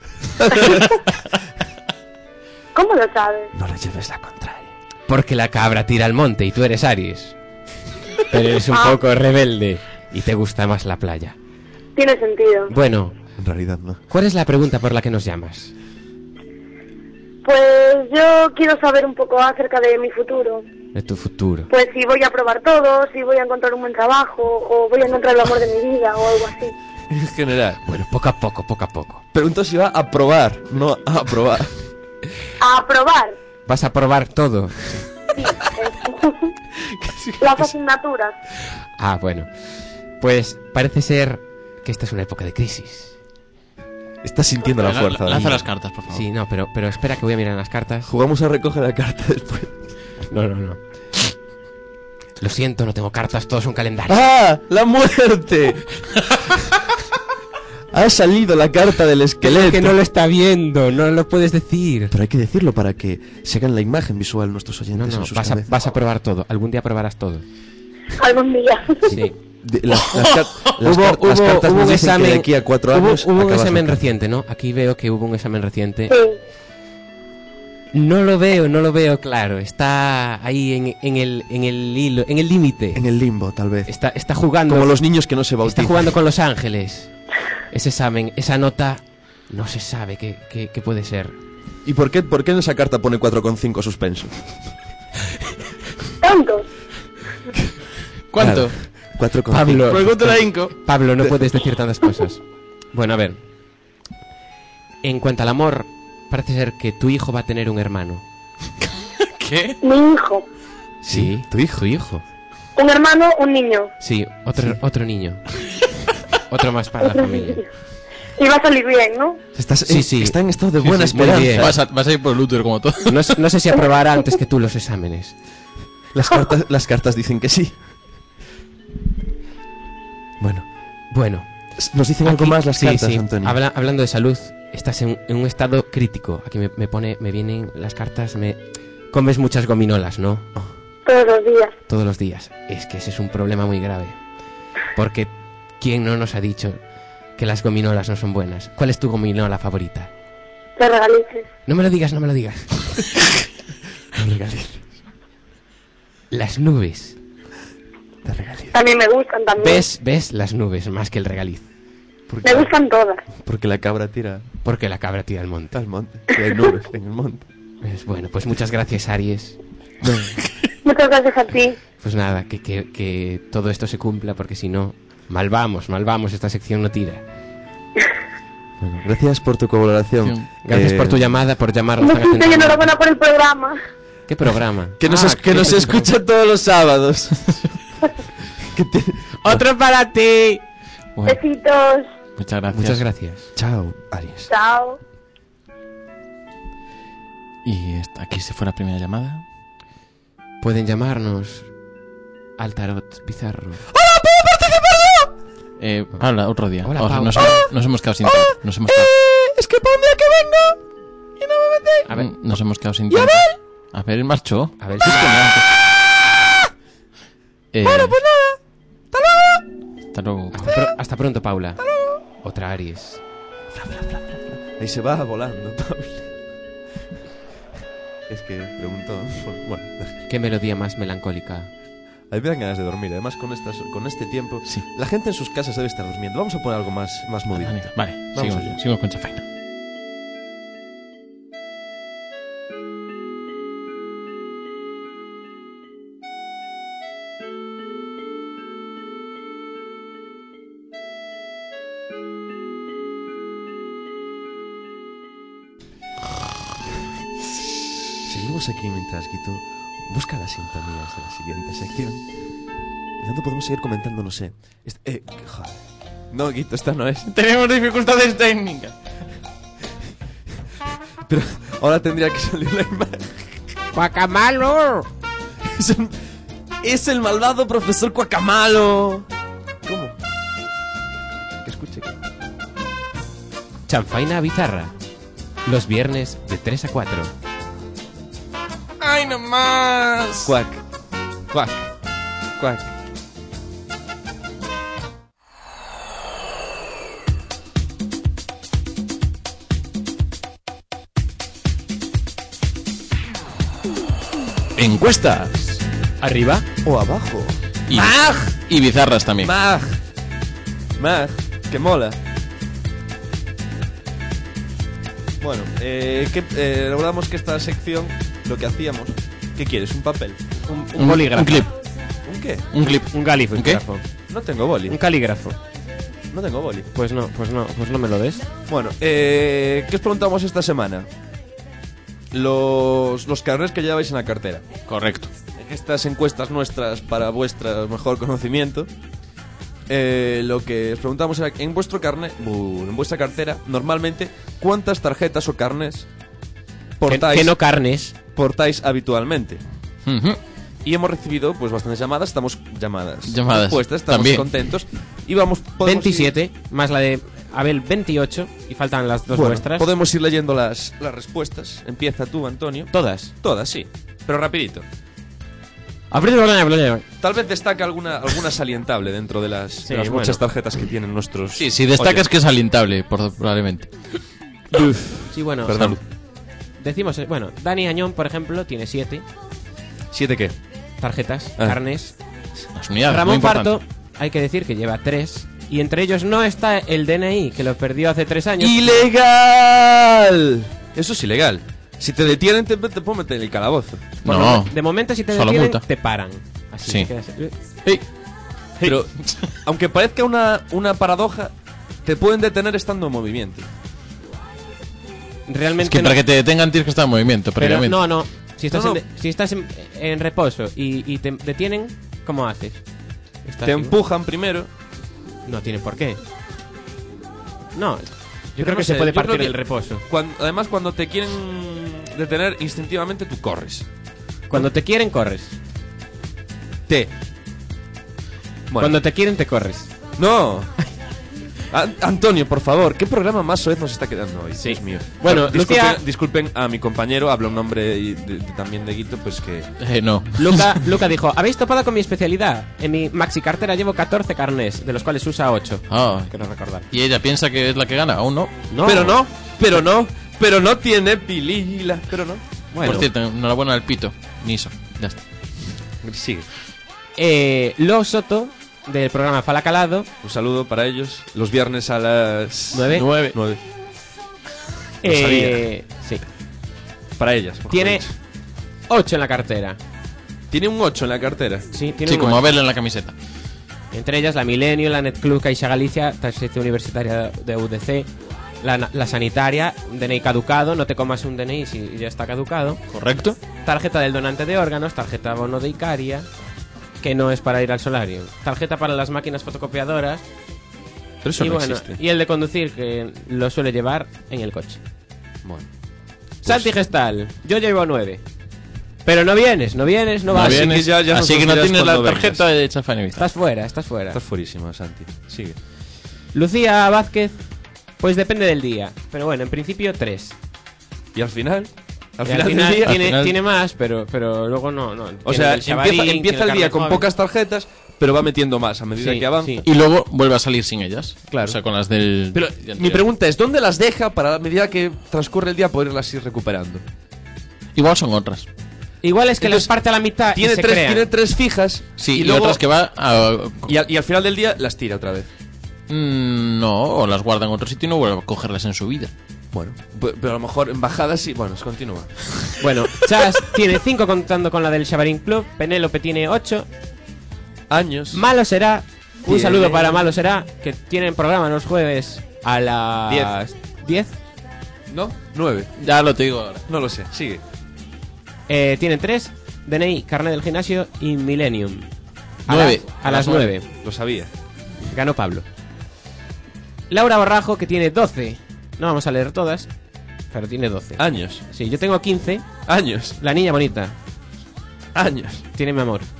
¿Cómo lo sabes? No le lleves la contraria. Porque la cabra tira al monte y tú eres Aries. Pero eres un Ah. poco rebelde y te gusta más la playa. Tiene sentido. Bueno, En realidad no. ¿cuál es la pregunta por la que nos llamas? Pues yo quiero saber un poco acerca de mi futuro. De tu futuro. Pues si voy a probar todo, si voy a encontrar un buen trabajo, o voy a encontrar el amor de mi vida, o algo así. En general. Bueno, poco a poco, poco a poco. Preguntó si va a probar, no a aprobar. A probar. ¿Vas a probar todo? Sí, eso. Las asignaturas. Ah, bueno. Pues parece ser que esta es una época de crisis. Estás sintiendo la fuerza. Lanza Dani. las cartas, por favor. Sí, no, pero, pero espera que voy a mirar en las cartas. Jugamos a recoger la carta después. No, no, no. Lo siento, no tengo cartas, todo es un calendario. ¡Ah! ¡La muerte! Ha salido la carta del esqueleto. Que no lo está viendo, no lo puedes decir. Pero hay que decirlo para que se hagan la imagen visual nuestros No, oyentes no, en sus vas a, cabezas. vas a probar todo. Algún día probarás todo. Algún día. Sí. De- las, las car- las Hubo, car- las hubo- cartas hubo nos un dicen que examen. de aquí a cuatro hubo- años hubo un acabas examen loca. reciente, ¿no? Aquí veo que hubo un examen reciente. Sí. No lo veo, no lo veo claro. Está ahí en, en el en el hilo, en el límite. En el limbo, tal vez. Está, está jugando. Como los niños que no se bautizan. Está jugando con los ángeles. Ese examen, esa nota, no se sabe qué, qué, qué puede ser. ¿Y por qué, por qué en esa carta pone cuatro coma cinco suspenso? ¿Tanto? ¿Cuánto? Claro, cuatro coma cinco. Pablo, Pregúntale a Inco. Pablo, no puedes decir tantas cosas. Bueno, a ver. En cuanto al amor, parece ser que tu hijo va a tener un hermano. ¿Qué? Mi hijo. Sí, tu hijo. Tu hijo. Un hermano, un niño. Sí, otro, sí. otro niño. Otro más para la familia. Y va a salir bien, ¿no? Estás, Sí, sí. Está en estado de Sí, buena sí, muy esperanza. bien. Vas a, vas a ir por el útero como todo. No, sé- no sé si aprobará antes que tú los exámenes. Las cartas, las cartas dicen que sí. Bueno, Bueno. nos dicen algo Aquí- más las sí, cartas, sí. Antonio. Habla- hablando de salud, estás en, en un estado crítico. Aquí me, me pone, me vienen las cartas, me comes muchas gominolas, ¿no? Todos los días. Todos los días. Es que ese es un problema muy grave. Porque ¿quién no nos ha dicho que las gominolas no son buenas? ¿Cuál es tu gominola favorita? Los regalices. No me lo digas, no me lo digas. Las nubes. Te regalizo. También me gustan, también. ¿Ves? ¿Ves? Las nubes, más que el regaliz. Porque, Me gustan todas. porque la cabra tira Porque la cabra tira al monte. al monte. Y hay nubes en el monte. Pues bueno, pues muchas gracias, Aries. Muchas gracias a ti. Pues nada, que, que, que todo esto se cumpla, porque si no, mal vamos, mal vamos, esta sección no tira. Bueno, gracias por tu colaboración. Gracias Eh, por tu llamada, por llamarnos tan Muchas y atentamente. enhorabuena por el programa. ¿Qué programa? Que nos, Ah, es- que nos ¿qué- escucha todos los sábados. Que te- ¡Otro para ti! Bueno, Besitos. muchas gracias. Muchas gracias. Chao, Aries. Chao. Y esta- aquí se fue la primera llamada. Pueden llamarnos al tarot Pizarro. Eh, habla otro día. Hola, O sea, Pau. nos, nos hemos quedado sin tiempo. Nos hemos quedado, Es que para un día que vengo y no me metéis. A ver, nos hemos quedado sin tiempo. A ver, marchó. a ver Sí, si... es que no, antes. Eh, Bueno, pues nada. Hasta luego. hasta luego. Hasta, pro- hasta pronto, Paula. Otra Aries. Ahí se va volando, Pablo. Es que preguntó. Bueno, Qué melodía más melancólica. a mí me dan ganas de dormir. Además, con, estas, con este tiempo, Sí. la gente en sus casas debe estar durmiendo. Vamos a poner algo más, más movido. Vale, vale, Vamos seguimos, allá. seguimos con Chafaina. Seguimos aquí mientras Guito busca las sintonías de la siguiente sección. ¿Y dónde podemos seguir comentando? No sé. Este- eh, joder. No, Guito, esta no es. Tenemos dificultades técnicas. Pero ahora tendría que salir la imagen. ¡Guacamalo! Es el, es el malvado profesor Cuacamalo. ¿Cómo? Que escuche. Chanfaina Bizarra. Los viernes de tres a cuatro. ¡Ay, no más! Cuac. Cuac. Cuac. Encuestas. ¿Arriba? O abajo. Y, y bizarras también. Mag. Mag. Que mola. Bueno, eh, que, eh, recordamos que esta sección, lo que hacíamos... ¿Qué quieres? ¿Un papel? Un, un bolígrafo. Un clip. ¿Un qué? Un clip. Un galígrafo. ¿Un qué? No tengo boli. Un calígrafo. No tengo boli. Pues no, pues no, pues no me lo des. Bueno, eh, ¿qué os preguntamos esta semana? Los, los carnets que lleváis en la cartera. Correcto. En estas encuestas nuestras para vuestro mejor conocimiento, eh, lo que os preguntamos era, en vuestro carnet, bu, en vuestra cartera, normalmente, ¿cuántas tarjetas o carnets Que, portáis, que no carnes. portáis habitualmente? Ujú. Y hemos recibido pues bastantes llamadas, estamos llamadas, Llamadas, respuestas, estamos también. contentos y vamos podemos veintisiete, más la de Abel veintiocho, y faltan las ir, dos bueno, nuestras. podemos ir leyendo las, las respuestas. Empieza tú, Antonio. Todas. Todas, sí, pero rapidito. Tal vez destaca alguna alguna salientable dentro de las, Sí, de las bueno. muchas tarjetas que tienen nuestros. Sí, si destacas oyentes. que es alentable, por- probablemente. Sí, bueno. Perdón. decimos, bueno, Dani Añón, por ejemplo, tiene siete ¿Siete qué? tarjetas, Ah. carnés. Las unidades, muy Ramón importante. Farto, hay que decir que lleva tres. Y entre ellos no está el D N I, que lo perdió hace tres años. ¡Ilegal! Eso es ilegal. Si te detienen, te, te pueden meter en el calabozo. No. De momento, si te Solo detienen, multa. te paran. Así Sí. que quedas- Ey, Pero, aunque parezca una, una paradoja, te pueden detener estando en movimiento. es Realmente que no. para que te detengan tienes que estar en movimiento Pero previamente. no, no. Si estás, No, no. En, si estás en, en reposo y, y te detienen, ¿cómo haces? ¿Estás Te en- empujan primero. No tiene por qué. No, yo Pero creo no que sé, se puede yo creo partir que- el reposo. Cuando, además, cuando te quieren detener, instintivamente tú corres. Cuando te quieren, corres. Te. Bueno, Cuando te quieren, te corres. No. An- Antonio, por favor, ¿qué programa más soez nos está quedando hoy? Sí. Dios mío. Bueno, disculpen, Lucía- disculpen a mi compañero, hablo en nombre y de- de- también de Guito, pues que... Eh, no. Luca, Luca dijo, ¿habéis topado con mi especialidad? En mi maxi cartera llevo catorce carnés, de los cuales usa ocho. Ah, Quiero recordar. y ella piensa que es la que gana, aún no. No. Pero no, pero no, pero no tiene pilila, pero no. Bueno, Por cierto, enhorabuena al pito. Niso. Ya está. Sigue. eh, Lo Soto, del programa Fala Calado, Un saludo para ellos. Los viernes a las... nueve, Nueve. Nueve. Lo eh, sí, Para ellas. mejor tiene dicho. ocho en la cartera. Tiene un ocho en la cartera. Sí, tiene Sí, un como ocho. verlo en la camiseta. Entre ellas la Milenio, la Netclub, Caixa Galicia, Tarjeta Universitaria de U D C, la, la Sanitaria, D N I caducado, no te comas un D N I si ya está caducado. ¿Correcto? Tarjeta del donante de órganos, tarjeta bono de Icaria, que no es para ir al solarium. Tarjeta para las máquinas fotocopiadoras. Pero eso y no bueno, existe. y el de conducir, que lo suele llevar en el coche. Bueno. Santi Gestal, yo llevo nueve. Pero no vienes, no vienes, no No vas. Así vienes, que ya- ya nos así que no dirás tienes la cuando tarjeta vengas. de Chafa Vista. Estás fuera, estás fuera. Estás fuerísima, Santi. Sigue. Lucía Vázquez, pues depende del día. Pero bueno, en principio tres. Y al final... Al Y final, al final del día... tiene, Al final- tiene más, pero, pero luego no. no. O Tiene sea, el Xabarín, empieza, tiene empieza el carnet día con joven. pocas tarjetas, pero va metiendo más a medida Sí, que avanza. sí. Y luego vuelve a salir sin ellas. Claro. O sea, con las del. Pero del mi anterior. pregunta es, ¿dónde las deja para a medida que transcurre el día poderlas ir recuperando? Igual son otras. Igual es que Entonces, las parte a la mitad Tiene y se tres, crean. tiene tres fijas Sí, y, y, luego, otras que va a. y, al, y al final del día las tira otra vez. Mm, no, o las guarda en otro sitio y no vuelve a cogerlas en su vida. Bueno, pe- pero a lo mejor en bajadas sí. Bueno, continúa. Bueno, Chas tiene cinco contando con la del Xabarín Club. Penélope tiene ocho. Años. Malo será. Un Tiene- saludo para Malo será, que tienen programa los jueves a las diez. ¿No? Nueve. Ya lo te digo ahora. No lo sé. Sigue. Eh, tienen tres. D N I, carnet del gimnasio y Millennium. A Nueve. las- a las nueve. Lo sabía. Ganó Pablo. Laura Borrajo, que tiene doce. No vamos a leer todas, pero tiene doce. Años. Sí, yo tengo quince. Años. La niña bonita. Años. Tiene mi amor.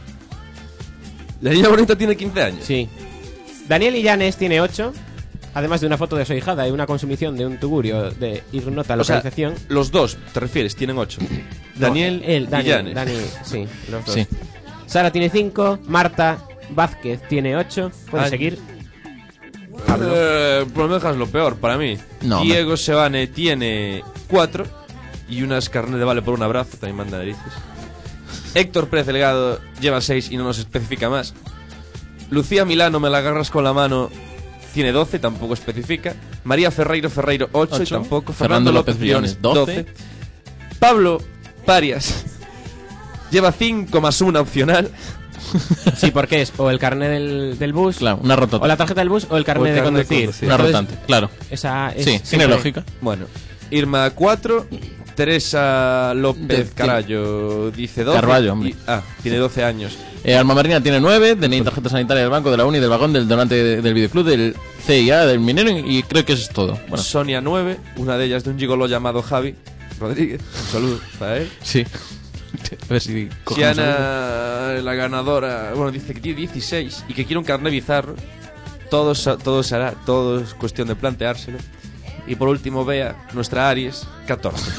La niña bonita tiene quince años. Sí. Daniel Illanes tiene ocho. Además de una foto de su hijada y una consumición de un tugurio de ignota O sea, localización. los dos, te refieres, tienen ocho. Daniel No, él, Dani, y Llanes. Dani, sí, los dos. Sí. Sara tiene cinco. Marta Vázquez tiene ocho. Puedes Ay. seguir. Eh, pues me dejas lo peor para mí. No, Diego Sebane tiene cuatro y unas carnet de vale por un abrazo, también manda narices. Héctor Pérez Delgado lleva seis y no nos especifica más. Lucía Milano, me la agarras con la mano, tiene doce, tampoco especifica. María Ferreiro Ferreiro, ocho, y Ocho. tampoco. Fernando López Briones, doce. Pablo Parias lleva cinco más una opcional. Sí, porque es o el carnet del, del bus, Claro, una rotante. o la tarjeta del bus, o el carnet, O el de, carnet de conducir. conducir. Una Entonces, rotante, claro. Esa es Sí, tiene siempre- lógica. Bueno, Irma cuatro, Teresa López De- Carallo dice doce. Carballo, hombre. y- ah, tiene doce años. Eh, Alma Marina tiene nueve, D N I, tarjeta sanitaria del banco, de la uni, del vagón, del donante de- del videoclub, del C I A, del minero, y creo que eso es todo. Bueno, Sonia nueve, una de ellas de un gigolo llamado Javi Rodríguez. Un saludo para él. sí. A ver si cogemos algo. Siana, la ganadora, bueno, dice que tiene dieciséis y que quiere un carnet bizarro. Todo, sa- todo se hará, todo es cuestión de planteárselo. Y por último, Bea, nuestra Aries, catorce.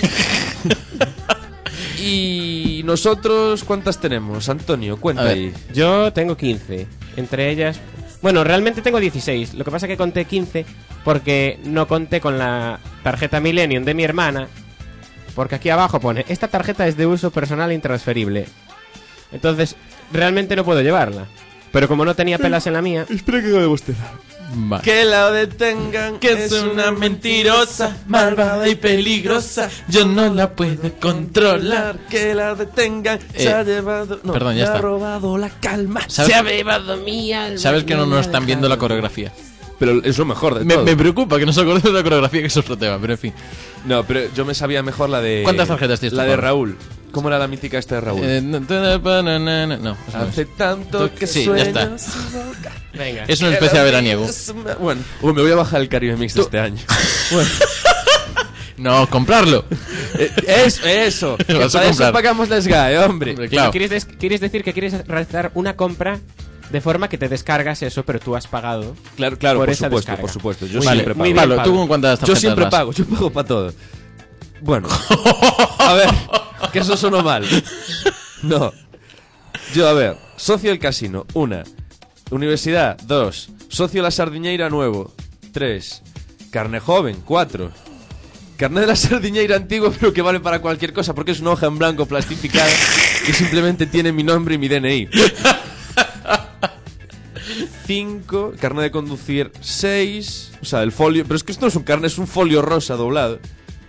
Y nosotros, ¿cuántas tenemos? Antonio, cuenta A ver. ahí. Yo tengo quince. Entre ellas. Bueno, realmente tengo dieciséis. Lo que pasa es que conté quince porque no conté con la tarjeta Millennium de mi hermana. porque aquí abajo pone, esta tarjeta es de uso personal intransferible. Entonces, realmente no puedo llevarla. Pero como no tenía pelas en la mía... Espera que acabe de bostezar. Va. Que la detengan, Que es una mentirosa, malvada y peligrosa. Yo no la puedo controlar. que la detengan. Eh, se ha llevado, no, perdón, ya me está. ha robado la calma. ¿Sabes? Se ha llevado mi alma. Sabes que no nos están viendo la coreografía. Pero es lo mejor de Me, todo. me preocupa que no se acuerde de la coreografía, que eso es otro tema, pero en fin. No, pero yo me sabía mejor la de... ¿Cuántas tarjetas tienes tú, La de Pablo? Raúl. ¿Cómo era la mítica esta de Raúl? Eh, no, no, no, eso no Hace es. tanto que Sí, ya está. sueñas su boca. Venga. Es una especie de veraniego. Bueno, uy, me voy a bajar el Caribe Mix de este año. Bueno, No, comprarlo. eh, eso, eso. Que Vas a para eso comprar. pagamos la S G A E, hombre. Hombre, Claro. claro. ¿Quieres, des- ¿Quieres decir que quieres realizar una compra de forma que te descargas eso, pero tú has pagado? Claro, claro, Por por, esa supuesto, descarga. por supuesto. Yo Muy Vale, siempre muy pago. bien. Pablo, ¿tú con cuántas Yo tarjetas siempre vas? pago, yo pago para todo. Bueno, a ver, que eso sonó mal. No. Yo, a ver, socio del casino, una. Universidad, dos. Socio de la Sardiñeira, nuevo, tres. Carne joven, cuatro. Carnet de la Sardiñeira antiguo, pero que vale para cualquier cosa, porque es una hoja en blanco plastificada que simplemente tiene mi nombre y mi D N I. cinco. Carnet de conducir, seis. O sea, el folio. Pero es que esto no es un carnet, es un folio rosa doblado.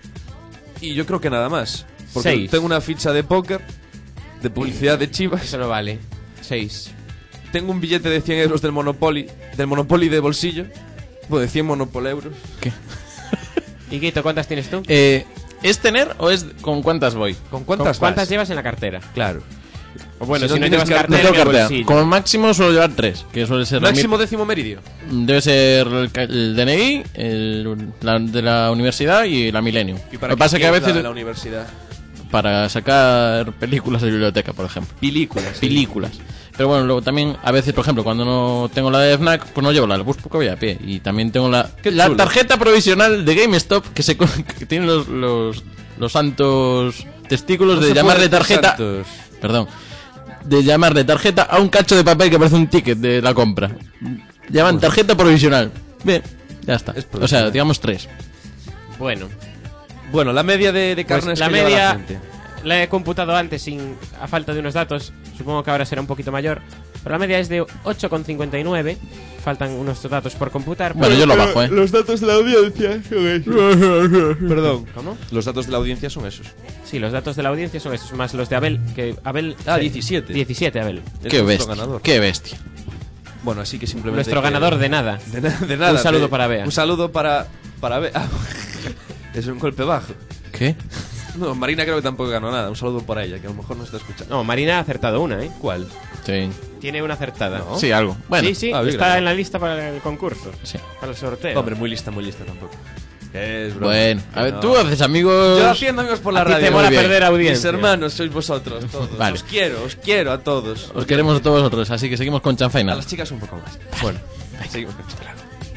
Y yo creo que nada más. Porque Seis. tengo una ficha de póker, de publicidad de Chivas. Eso no vale. Seis. Tengo un billete de cien euros del Monopoly, del Monopoly de bolsillo. Bueno, de cien Monopoly euros. ¿Qué? ¿Y Guito, cuántas tienes tú? Eh, ¿Es tener o es con cuántas voy? ¿Con ¿Con cuántas ¿Cuántas vas? llevas en la cartera? Claro. O bueno, Si si, no no tienes llevas car- No cartera, tengo en el cartera. bolsillo. Como máximo suelo llevar tres, que suele ser la Máximo décimo meridio. mi- Debe ser el, ca- el D N I, el la, de la universidad y la Millennium. Lo que pasa es que a veces de la universidad. para sacar películas de biblioteca, por ejemplo. Películas. sí. Películas. Pero bueno, luego también a veces, por ejemplo, cuando no tengo la de FNAC, pues no llevo la del bus porque voy a pie. Y también tengo la, Qué la chulo. tarjeta provisional de GameStop que se con- que tiene los, los, los santos testículos No de se llamarle puede decir tarjeta. santos. Perdón. De llamarle tarjeta a un cacho de papel que parece un ticket de la compra. Llaman tarjeta provisional. Bien, ya está. Es O sea, provisional. digamos tres. Bueno, Bueno, la media de, de pues carnes la que lleva media la gente. la he computado antes sin a falta de unos datos. Supongo que ahora será un poquito mayor. Pero la media es de ocho coma cincuenta y nueve. Faltan unos datos por computar. Bueno, yo lo bajo, ¿eh? Los datos de la audiencia son esos. Perdón. ¿Cómo? Los datos de la audiencia son esos. Sí, los datos de la audiencia son esos, más los de Abel. Que Abel Ah, sí, diecisiete. diecisiete, Abel. Es Qué nuestro bestia. ganador. Qué bestia. Bueno, así que simplemente. Nuestro que- ganador de nada. De, na- de nada. Un saludo de- para Bea. Un saludo para. Para Bea. Ah, es un golpe bajo. ¿Qué? No, Marina creo que tampoco ganó nada. Un saludo para ella, que a lo mejor no está escuchando. No, Marina ha acertado una, ¿eh? ¿Cuál? Sí. Tiene una acertada. No. Sí, algo. Bueno, sí, sí, ah, bien, está gracias. en la lista para el concurso. sí. Para el sorteo. Hombre, muy lista, muy lista tampoco. Es broma. Bueno, a ver, No. tú haces amigos. Yo haciendo amigos por la A ti te radio. mola Muy bien. perder audiencia. Mis hermanos sois vosotros todos. Vale. Os quiero, os quiero a todos. Os queremos a todos vosotros, así que seguimos con A Chanfaina. las chicas un poco más. Bueno, seguimos con chicas.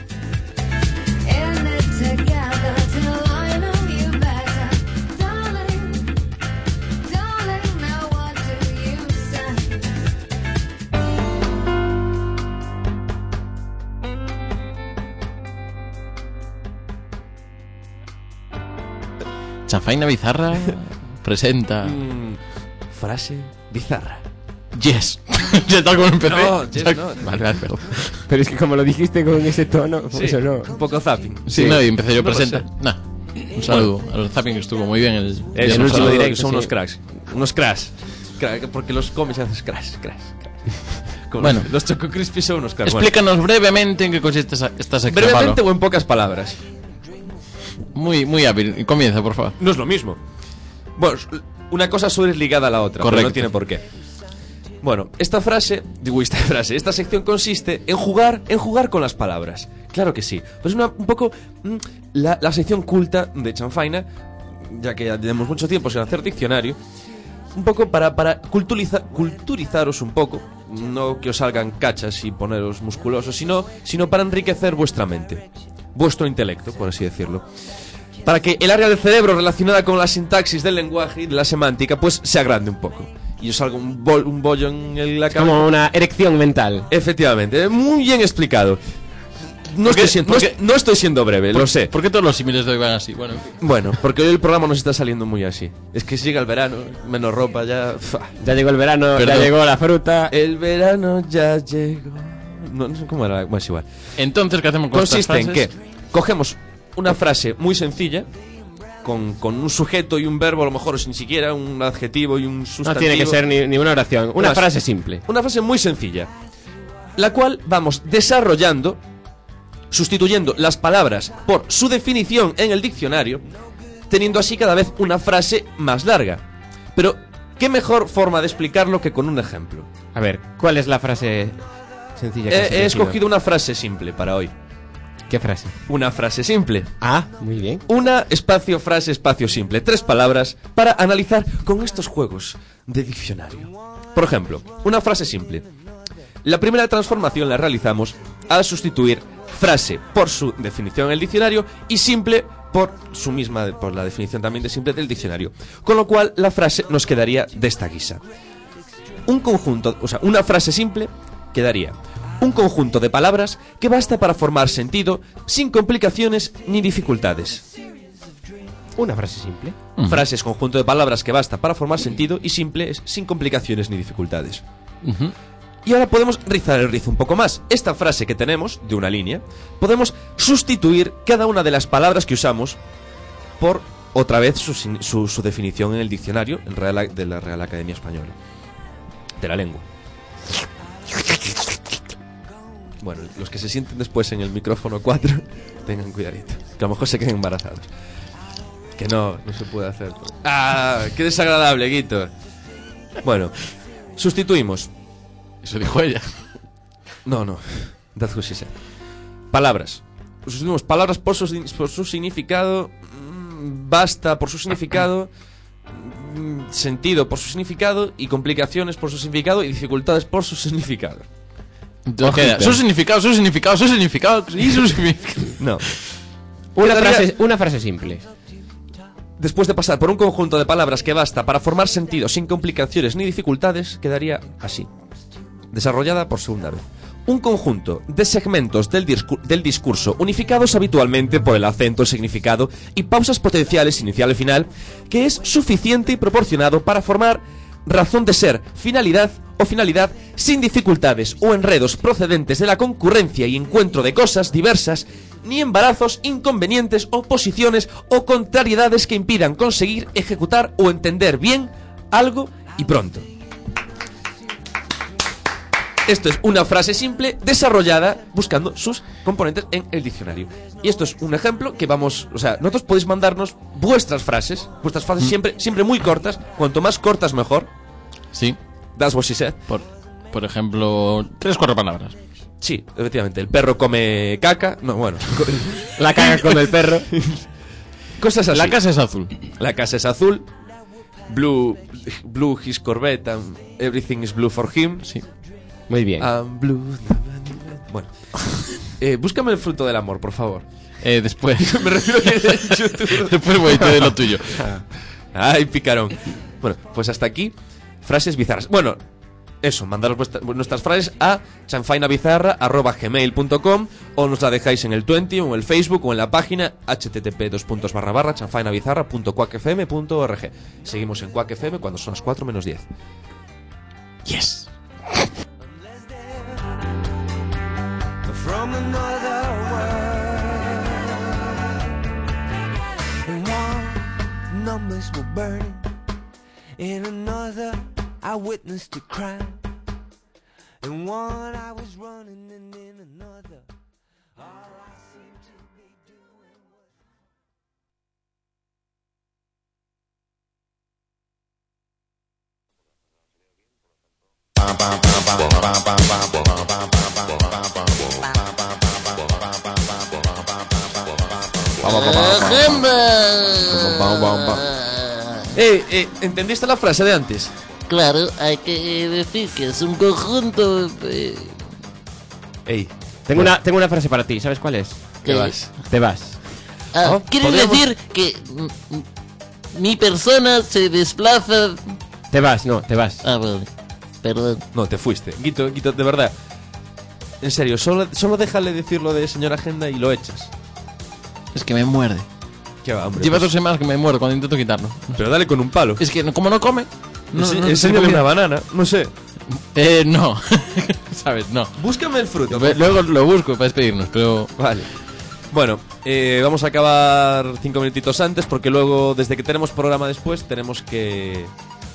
In it together till I know you better, darling. Darling, now what do you say? Chanfaina Bizarra presenta. Mm, frase bizarra. Yes. ¿Ya tal como empecé? No, yes, Ya- no. Vale, vale, perdón. Pero es que como lo dijiste con ese tono, Sí, eso no. un poco zapping. Sí, no, y empecé yo No lo presenta. sé. Nah. Un saludo a los Zapping que estuvo muy bien el, Es el un último último directo, directo, son sí. unos cracks. Unos cracks. Crack, porque los cómics hacen crash, crash, crash. Como Bueno. los Choco Crispy son unos cracks. Bueno, Explícanos brevemente en qué consiste esa, esta sección. brevemente Pablo. o en pocas palabras. Muy, muy hábil. Comienza, por favor. No es lo mismo. Bueno, una cosa solo es ligada a la otra, pero Correcto. no tiene por qué. Bueno, esta frase, digo esta frase, esta sección consiste en jugar, en jugar con las palabras. Claro que sí. Pues una, un poco mm, la, la sección culta de Chanfaina, ya que ya tenemos mucho tiempo sin hacer diccionario, un poco para, para culturiza- culturizaros un poco, no que os salgan cachas y poneros musculosos, sino, sino para enriquecer vuestra mente, vuestro intelecto, por así decirlo. Para que el área del cerebro relacionada con la sintaxis del lenguaje y de la semántica, pues se agrande un poco. Y os salga un, bol, un bollo en la cabeza. Como una erección mental. Efectivamente, muy bien explicado. no, ¿Por estoy qué? siendo, ¿Por no, qué? no estoy siendo breve, lo sé. ¿Por qué todos los símiles de hoy van así? Bueno, en fin. Bueno, porque hoy el programa nos está saliendo muy así. Es que llega el verano, menos ropa, ya... fa. Ya llegó el verano, Perdón. ya llegó la fruta. El verano ya llegó... No, no sé cómo era, bueno, es igual. Entonces, ¿qué hacemos con Consiste estas en que frases? cogemos una frase muy sencilla, con, con un sujeto y un verbo, a lo mejor sin siquiera un adjetivo y un No sustantivo. tiene que ser ni, ni una oración, una Una- frase simple. Una frase muy sencilla, la cual vamos desarrollando, sustituyendo las palabras por su definición en el diccionario, teniendo así cada vez una frase más larga. Pero, ¿qué mejor forma de explicarlo que con un ejemplo? A ver, ¿cuál es la frase sencilla que has He, he elegido? escogido una frase simple para hoy. ¿Qué frase? Una frase simple. Ah, muy bien. Una espacio, frase, espacio simple. Tres palabras para analizar con estos juegos de diccionario. Por ejemplo, una frase simple. La primera transformación la realizamos al sustituir frase por su definición en el diccionario y simple por su misma, por la definición también de simple del diccionario. Con lo cual la frase nos quedaría de esta guisa. Un conjunto, o sea, una frase simple quedaría un conjunto de palabras que basta para formar sentido sin complicaciones ni dificultades. Una frase simple. Ujú. Frase es conjunto de palabras que basta para formar sentido y simple es sin complicaciones ni dificultades. Ujú. Y ahora podemos rizar el rizo un poco más. Esta frase que tenemos, de una línea, podemos sustituir cada una de las palabras que usamos por, otra vez, su, sin- su, su definición en el diccionario en Real- de la Real Academia Española. De la lengua. Bueno, los que se sienten después en el micrófono cuatro, tengan cuidadito. Que a lo mejor se queden embarazados. Que no, no se puede hacer. ¡Ah! ¡Qué desagradable, Guito! Bueno, sustituimos. Eso dijo ella. No, no. That's what she said. Palabras. Sustituimos palabras por su, por su significado. mm, Basta por su significado. mm, Sentido por su significado. Y complicaciones por su significado. Y dificultades por su significado. Entonces Ojito. queda su significado, su significado, su significado y su significado. No. Una Quedaría- frase, una frase simple. Después de pasar por un conjunto de palabras que basta para formar sentido sin complicaciones ni dificultades, quedaría así. Desarrollada por segunda vez. Un conjunto de segmentos del, discu- del discurso unificados habitualmente por el acento, el significado y pausas potenciales inicial y final, que es suficiente y proporcionado para formar razón de ser, finalidad o finalidad sin dificultades o enredos procedentes de la concurrencia y encuentro de cosas diversas, ni embarazos, inconvenientes, oposiciones o contrariedades que impidan conseguir, ejecutar o entender bien algo y pronto. Esto es una frase simple desarrollada buscando sus componentes en el diccionario. Y esto es un ejemplo que vamos... O sea, nosotros podéis mandarnos vuestras frases, vuestras frases siempre, siempre muy cortas. Cuanto más cortas, mejor. Sí, That's what she said. por, por ejemplo, tres, cuatro palabras. Sí, efectivamente. El perro come caca. No, bueno. co- La caga con el perro. Cosas así. La casa es azul. La casa es azul. Blue... Blue his Corvette and everything is blue for him. Sí. Muy bien. I'm blue. Bueno. Eh, búscame el fruto del amor, por favor. Eh, después. Me refiero a que en YouTube. Después voy a de lo tuyo. Ay, picarón. Bueno, pues hasta aquí. Frases bizarras. Bueno, eso, mandaros vuestra- nuestras frases a chanfainabizarra arroba gmail punto com o nos la dejáis en el veinte o en el Facebook o en la página http dos puntos barra barra chanfainabizarra punto cuacfm punto org. Seguimos en Quack F M cuando son las cuatro menos diez. Yes. From another world. In one, numbers were burning. In another, I witnessed a crime. In one, I was running, and in another, all I seemed to be doing was. Eh, eh, ¿entendiste la frase de antes? Claro, hay que decir que es un conjunto. eh, Ey, Tengo una, tengo una frase para ti, ¿sabes cuál es? ¿qué que- vas? Te vas. ah, ¿No? quiere ¿Podríamos- decir que mm, mm, mi persona se desplaza. Te vas, no, te vas. Ah, vale. Perdón. No, te fuiste. Guito, Guito, de verdad. En serio, solo, solo déjale decir lo de señora agenda y lo echas. Es que me muerde. ¿Qué va, hombre? Lleva Pues- dos semanas que me muerde cuando intento quitarlo. Pero dale con un palo. Es que no- como no come... No, Ense- no- enséñale no- una banana, no sé. Eh, no. ¿Sabes? No. Búscame el fruto. Ve- Luego lo busco para despedirnos, pero... Vale. Bueno, eh, vamos a acabar cinco minutitos antes porque luego, desde que tenemos programa después, tenemos que...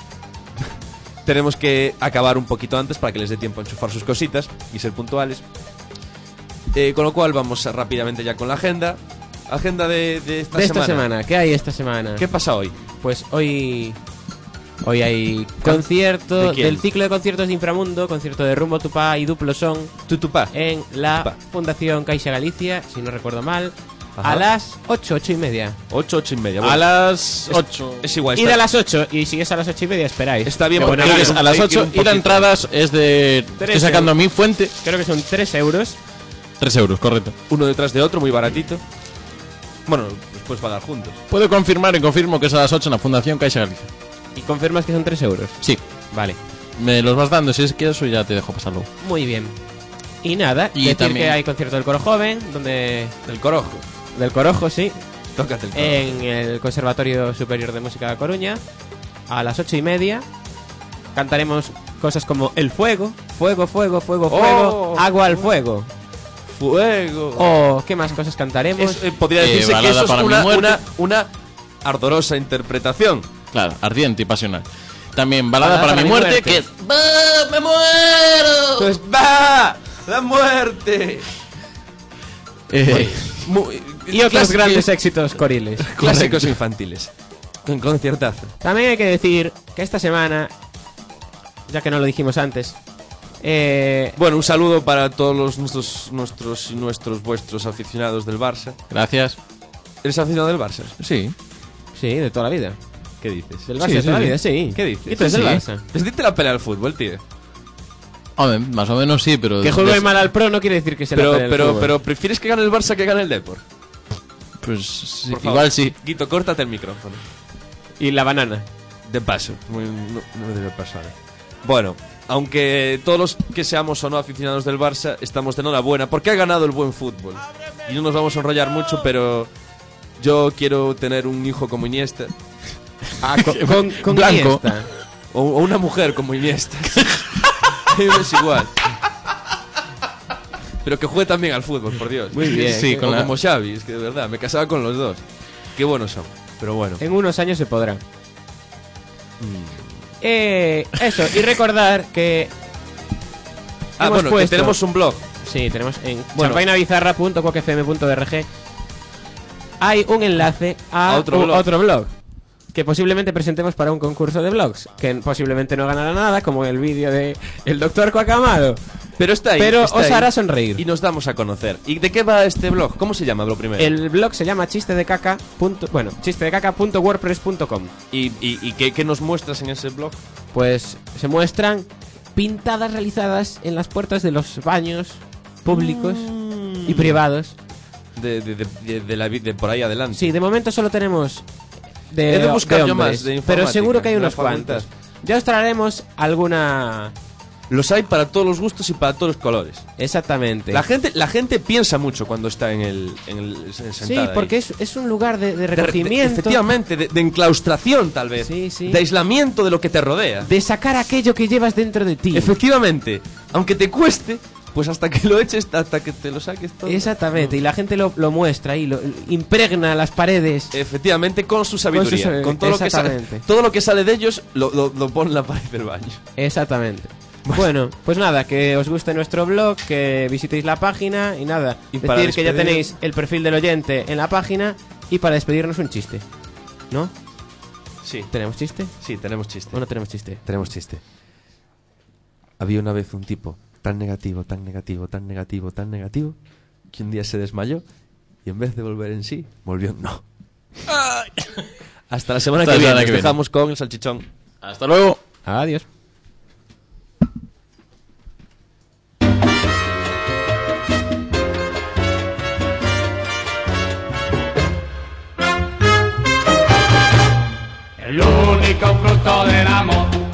tenemos que acabar un poquito antes para que les dé tiempo a enchufar sus cositas y ser puntuales. Eh, con lo cual vamos a- rápidamente ya con la agenda. Agenda de, de esta De esta semana. semana. ¿Qué hay esta semana? ¿Qué pasa hoy? Pues hoy hoy hay concierto ¿De quién? del ciclo de conciertos de Inframundo, concierto de Rumbo Tupá y Duplo Son Tutupá. en la Tupá. Fundación Caixa Galicia, si no recuerdo mal, Ajá. a las ocho, ocho y media. Ocho, ocho y media. A Bueno, las es- ocho. Es igual. Id está- a las ocho y si es a las ocho y media esperáis. Está bien De porque buena hay Es gana. a las hay que ir ocho un y la poquito. entradas es de... Tres Estoy sacando euros. mi fuente. Creo que son tres euros. Tres euros, correcto. Uno detrás de otro, muy baratito. Bueno, los puedes pagar juntos. Puedo confirmar y confirmo que es a las ocho en la Fundación Caixa Galicia. Y confirmas que son tres euros. Sí. Vale, Me los vas dando, si es que eso ya te dejo pasarlo. muy bien. Y nada, Y decir también- que hay concierto del Coro Joven, donde... El corojo. Del Corojo, sí. Tócate el corojo. En el Conservatorio Superior de Música de Coruña a las ocho y media. Cantaremos cosas como El Fuego, Fuego, Fuego, Fuego, Fuego, Oh, Agua al Fuego. Fuego. O ¿qué más cosas cantaremos? Es- eh, podría Eh, decirse que balada eso es para mi una, muerte. una, una ardorosa interpretación. Claro, ardiente y pasional. También Balada, Balada para, mi muerte, que es... ¡Va! ¡Me muero! Pues va, la muerte. eh, Muy- Y otros clásicos- grandes éxitos coriles. clásicos infantiles. Con conciertazo. También hay que decir que esta semana, ya que no lo dijimos antes, eh, Bueno, un saludo para todos los nuestros nuestros y nuestros vuestros aficionados del Barça. gracias. ¿Eres aficionado del Barça? Sí. sí, de toda la vida. ¿Qué dices? Del Barça Sí, de toda sí, la vida, sí. ¿Qué dices? ¿Y tú eres del Sí. Barça? Les diste la pelea al fútbol, tío. Hombre, más o menos sí, pero... Que juegue des- mal al pro no quiere decir que se la Pero, pele el pero, fútbol. pero, ¿prefieres que gane el Barça que gane el Depor? Pues sí, Por favor. igual sí. Guito, córtate el micrófono. Y la banana. De paso. Muy- no, no debe pasar. Bueno, aunque todos los que seamos o no aficionados del Barça, estamos de enhorabuena porque ha ganado el buen fútbol. Y no nos vamos a enrollar mucho, pero yo quiero tener un hijo como Iniesta. Ah, con, con, con Blanco. Iniesta. O, o una mujer como Iniesta. A mí me es igual. Pero que juegue también al fútbol, por Dios. Muy bien. Sí, O con la- como Xavi, es que de verdad, me casaba con los dos. Qué buenos son. Pero bueno. En unos años se podrá. Eh, eso, y recordar que Ah, hemos bueno, que puesto- tenemos un blog. sí, tenemos en Bueno. champainabizarra punto coque f m punto org hay un enlace a, A otro un- blog. otro blog que posiblemente presentemos para un concurso de blogs, que posiblemente no ganará nada, como el vídeo de el doctor Coacamado, Pero está ahí. pero está os ahí. hará sonreír. Y nos damos a conocer. ¿Y de qué va este blog? ¿Cómo se llama lo primero? El blog se llama chiste de caca. Bueno, chiste de caca punto wordpress punto com. ¿Y, y, y qué, qué nos muestras en ese blog? Pues se muestran pintadas realizadas en las puertas de los baños públicos y privados. De, de, de, de, de la, vi- de por ahí adelante. Sí, de momento solo tenemos de, He de buscar yo hombres, más de pero informática, seguro que hay de la unos facultad. cuantos. Ya os traeremos alguna... Los hay para todos los gustos y para todos los colores. Exactamente. La gente, la gente piensa mucho cuando está en el, en el en Sí, sentada porque ahí. es, es un lugar de, de De- de- recogimiento, efectivamente, de, de enclaustración tal vez. Sí, sí. De aislamiento de lo que te rodea. de sacar aquello que llevas dentro de ti. Efectivamente, aunque te cueste, pues hasta que lo eches, hasta que te lo saques todo. Exactamente, y la gente lo, lo muestra y lo impregna las paredes. Efectivamente, con su sabiduría. Con su- Con, todo, lo que sale, exactamente. todo lo que sale de ellos, lo, lo, lo pone en la pared del baño. Exactamente. Bueno, pues nada, que os guste nuestro blog, que visitéis la página y nada, Y para decir que ya despedir- tenéis el perfil del oyente en la página y para despedirnos un chiste. ¿No? Sí, ¿Tenemos chiste? sí, tenemos chiste. ¿O no tenemos chiste? Tenemos chiste. Había una vez un tipo tan negativo, tan negativo, tan negativo, tan negativo, que un día se desmayó y en vez de volver en sí, volvió en no. Hasta la semana Hasta que la viene. semana Nos que viene. dejamos con el salchichón. Hasta luego. Adiós. El único fruto del amor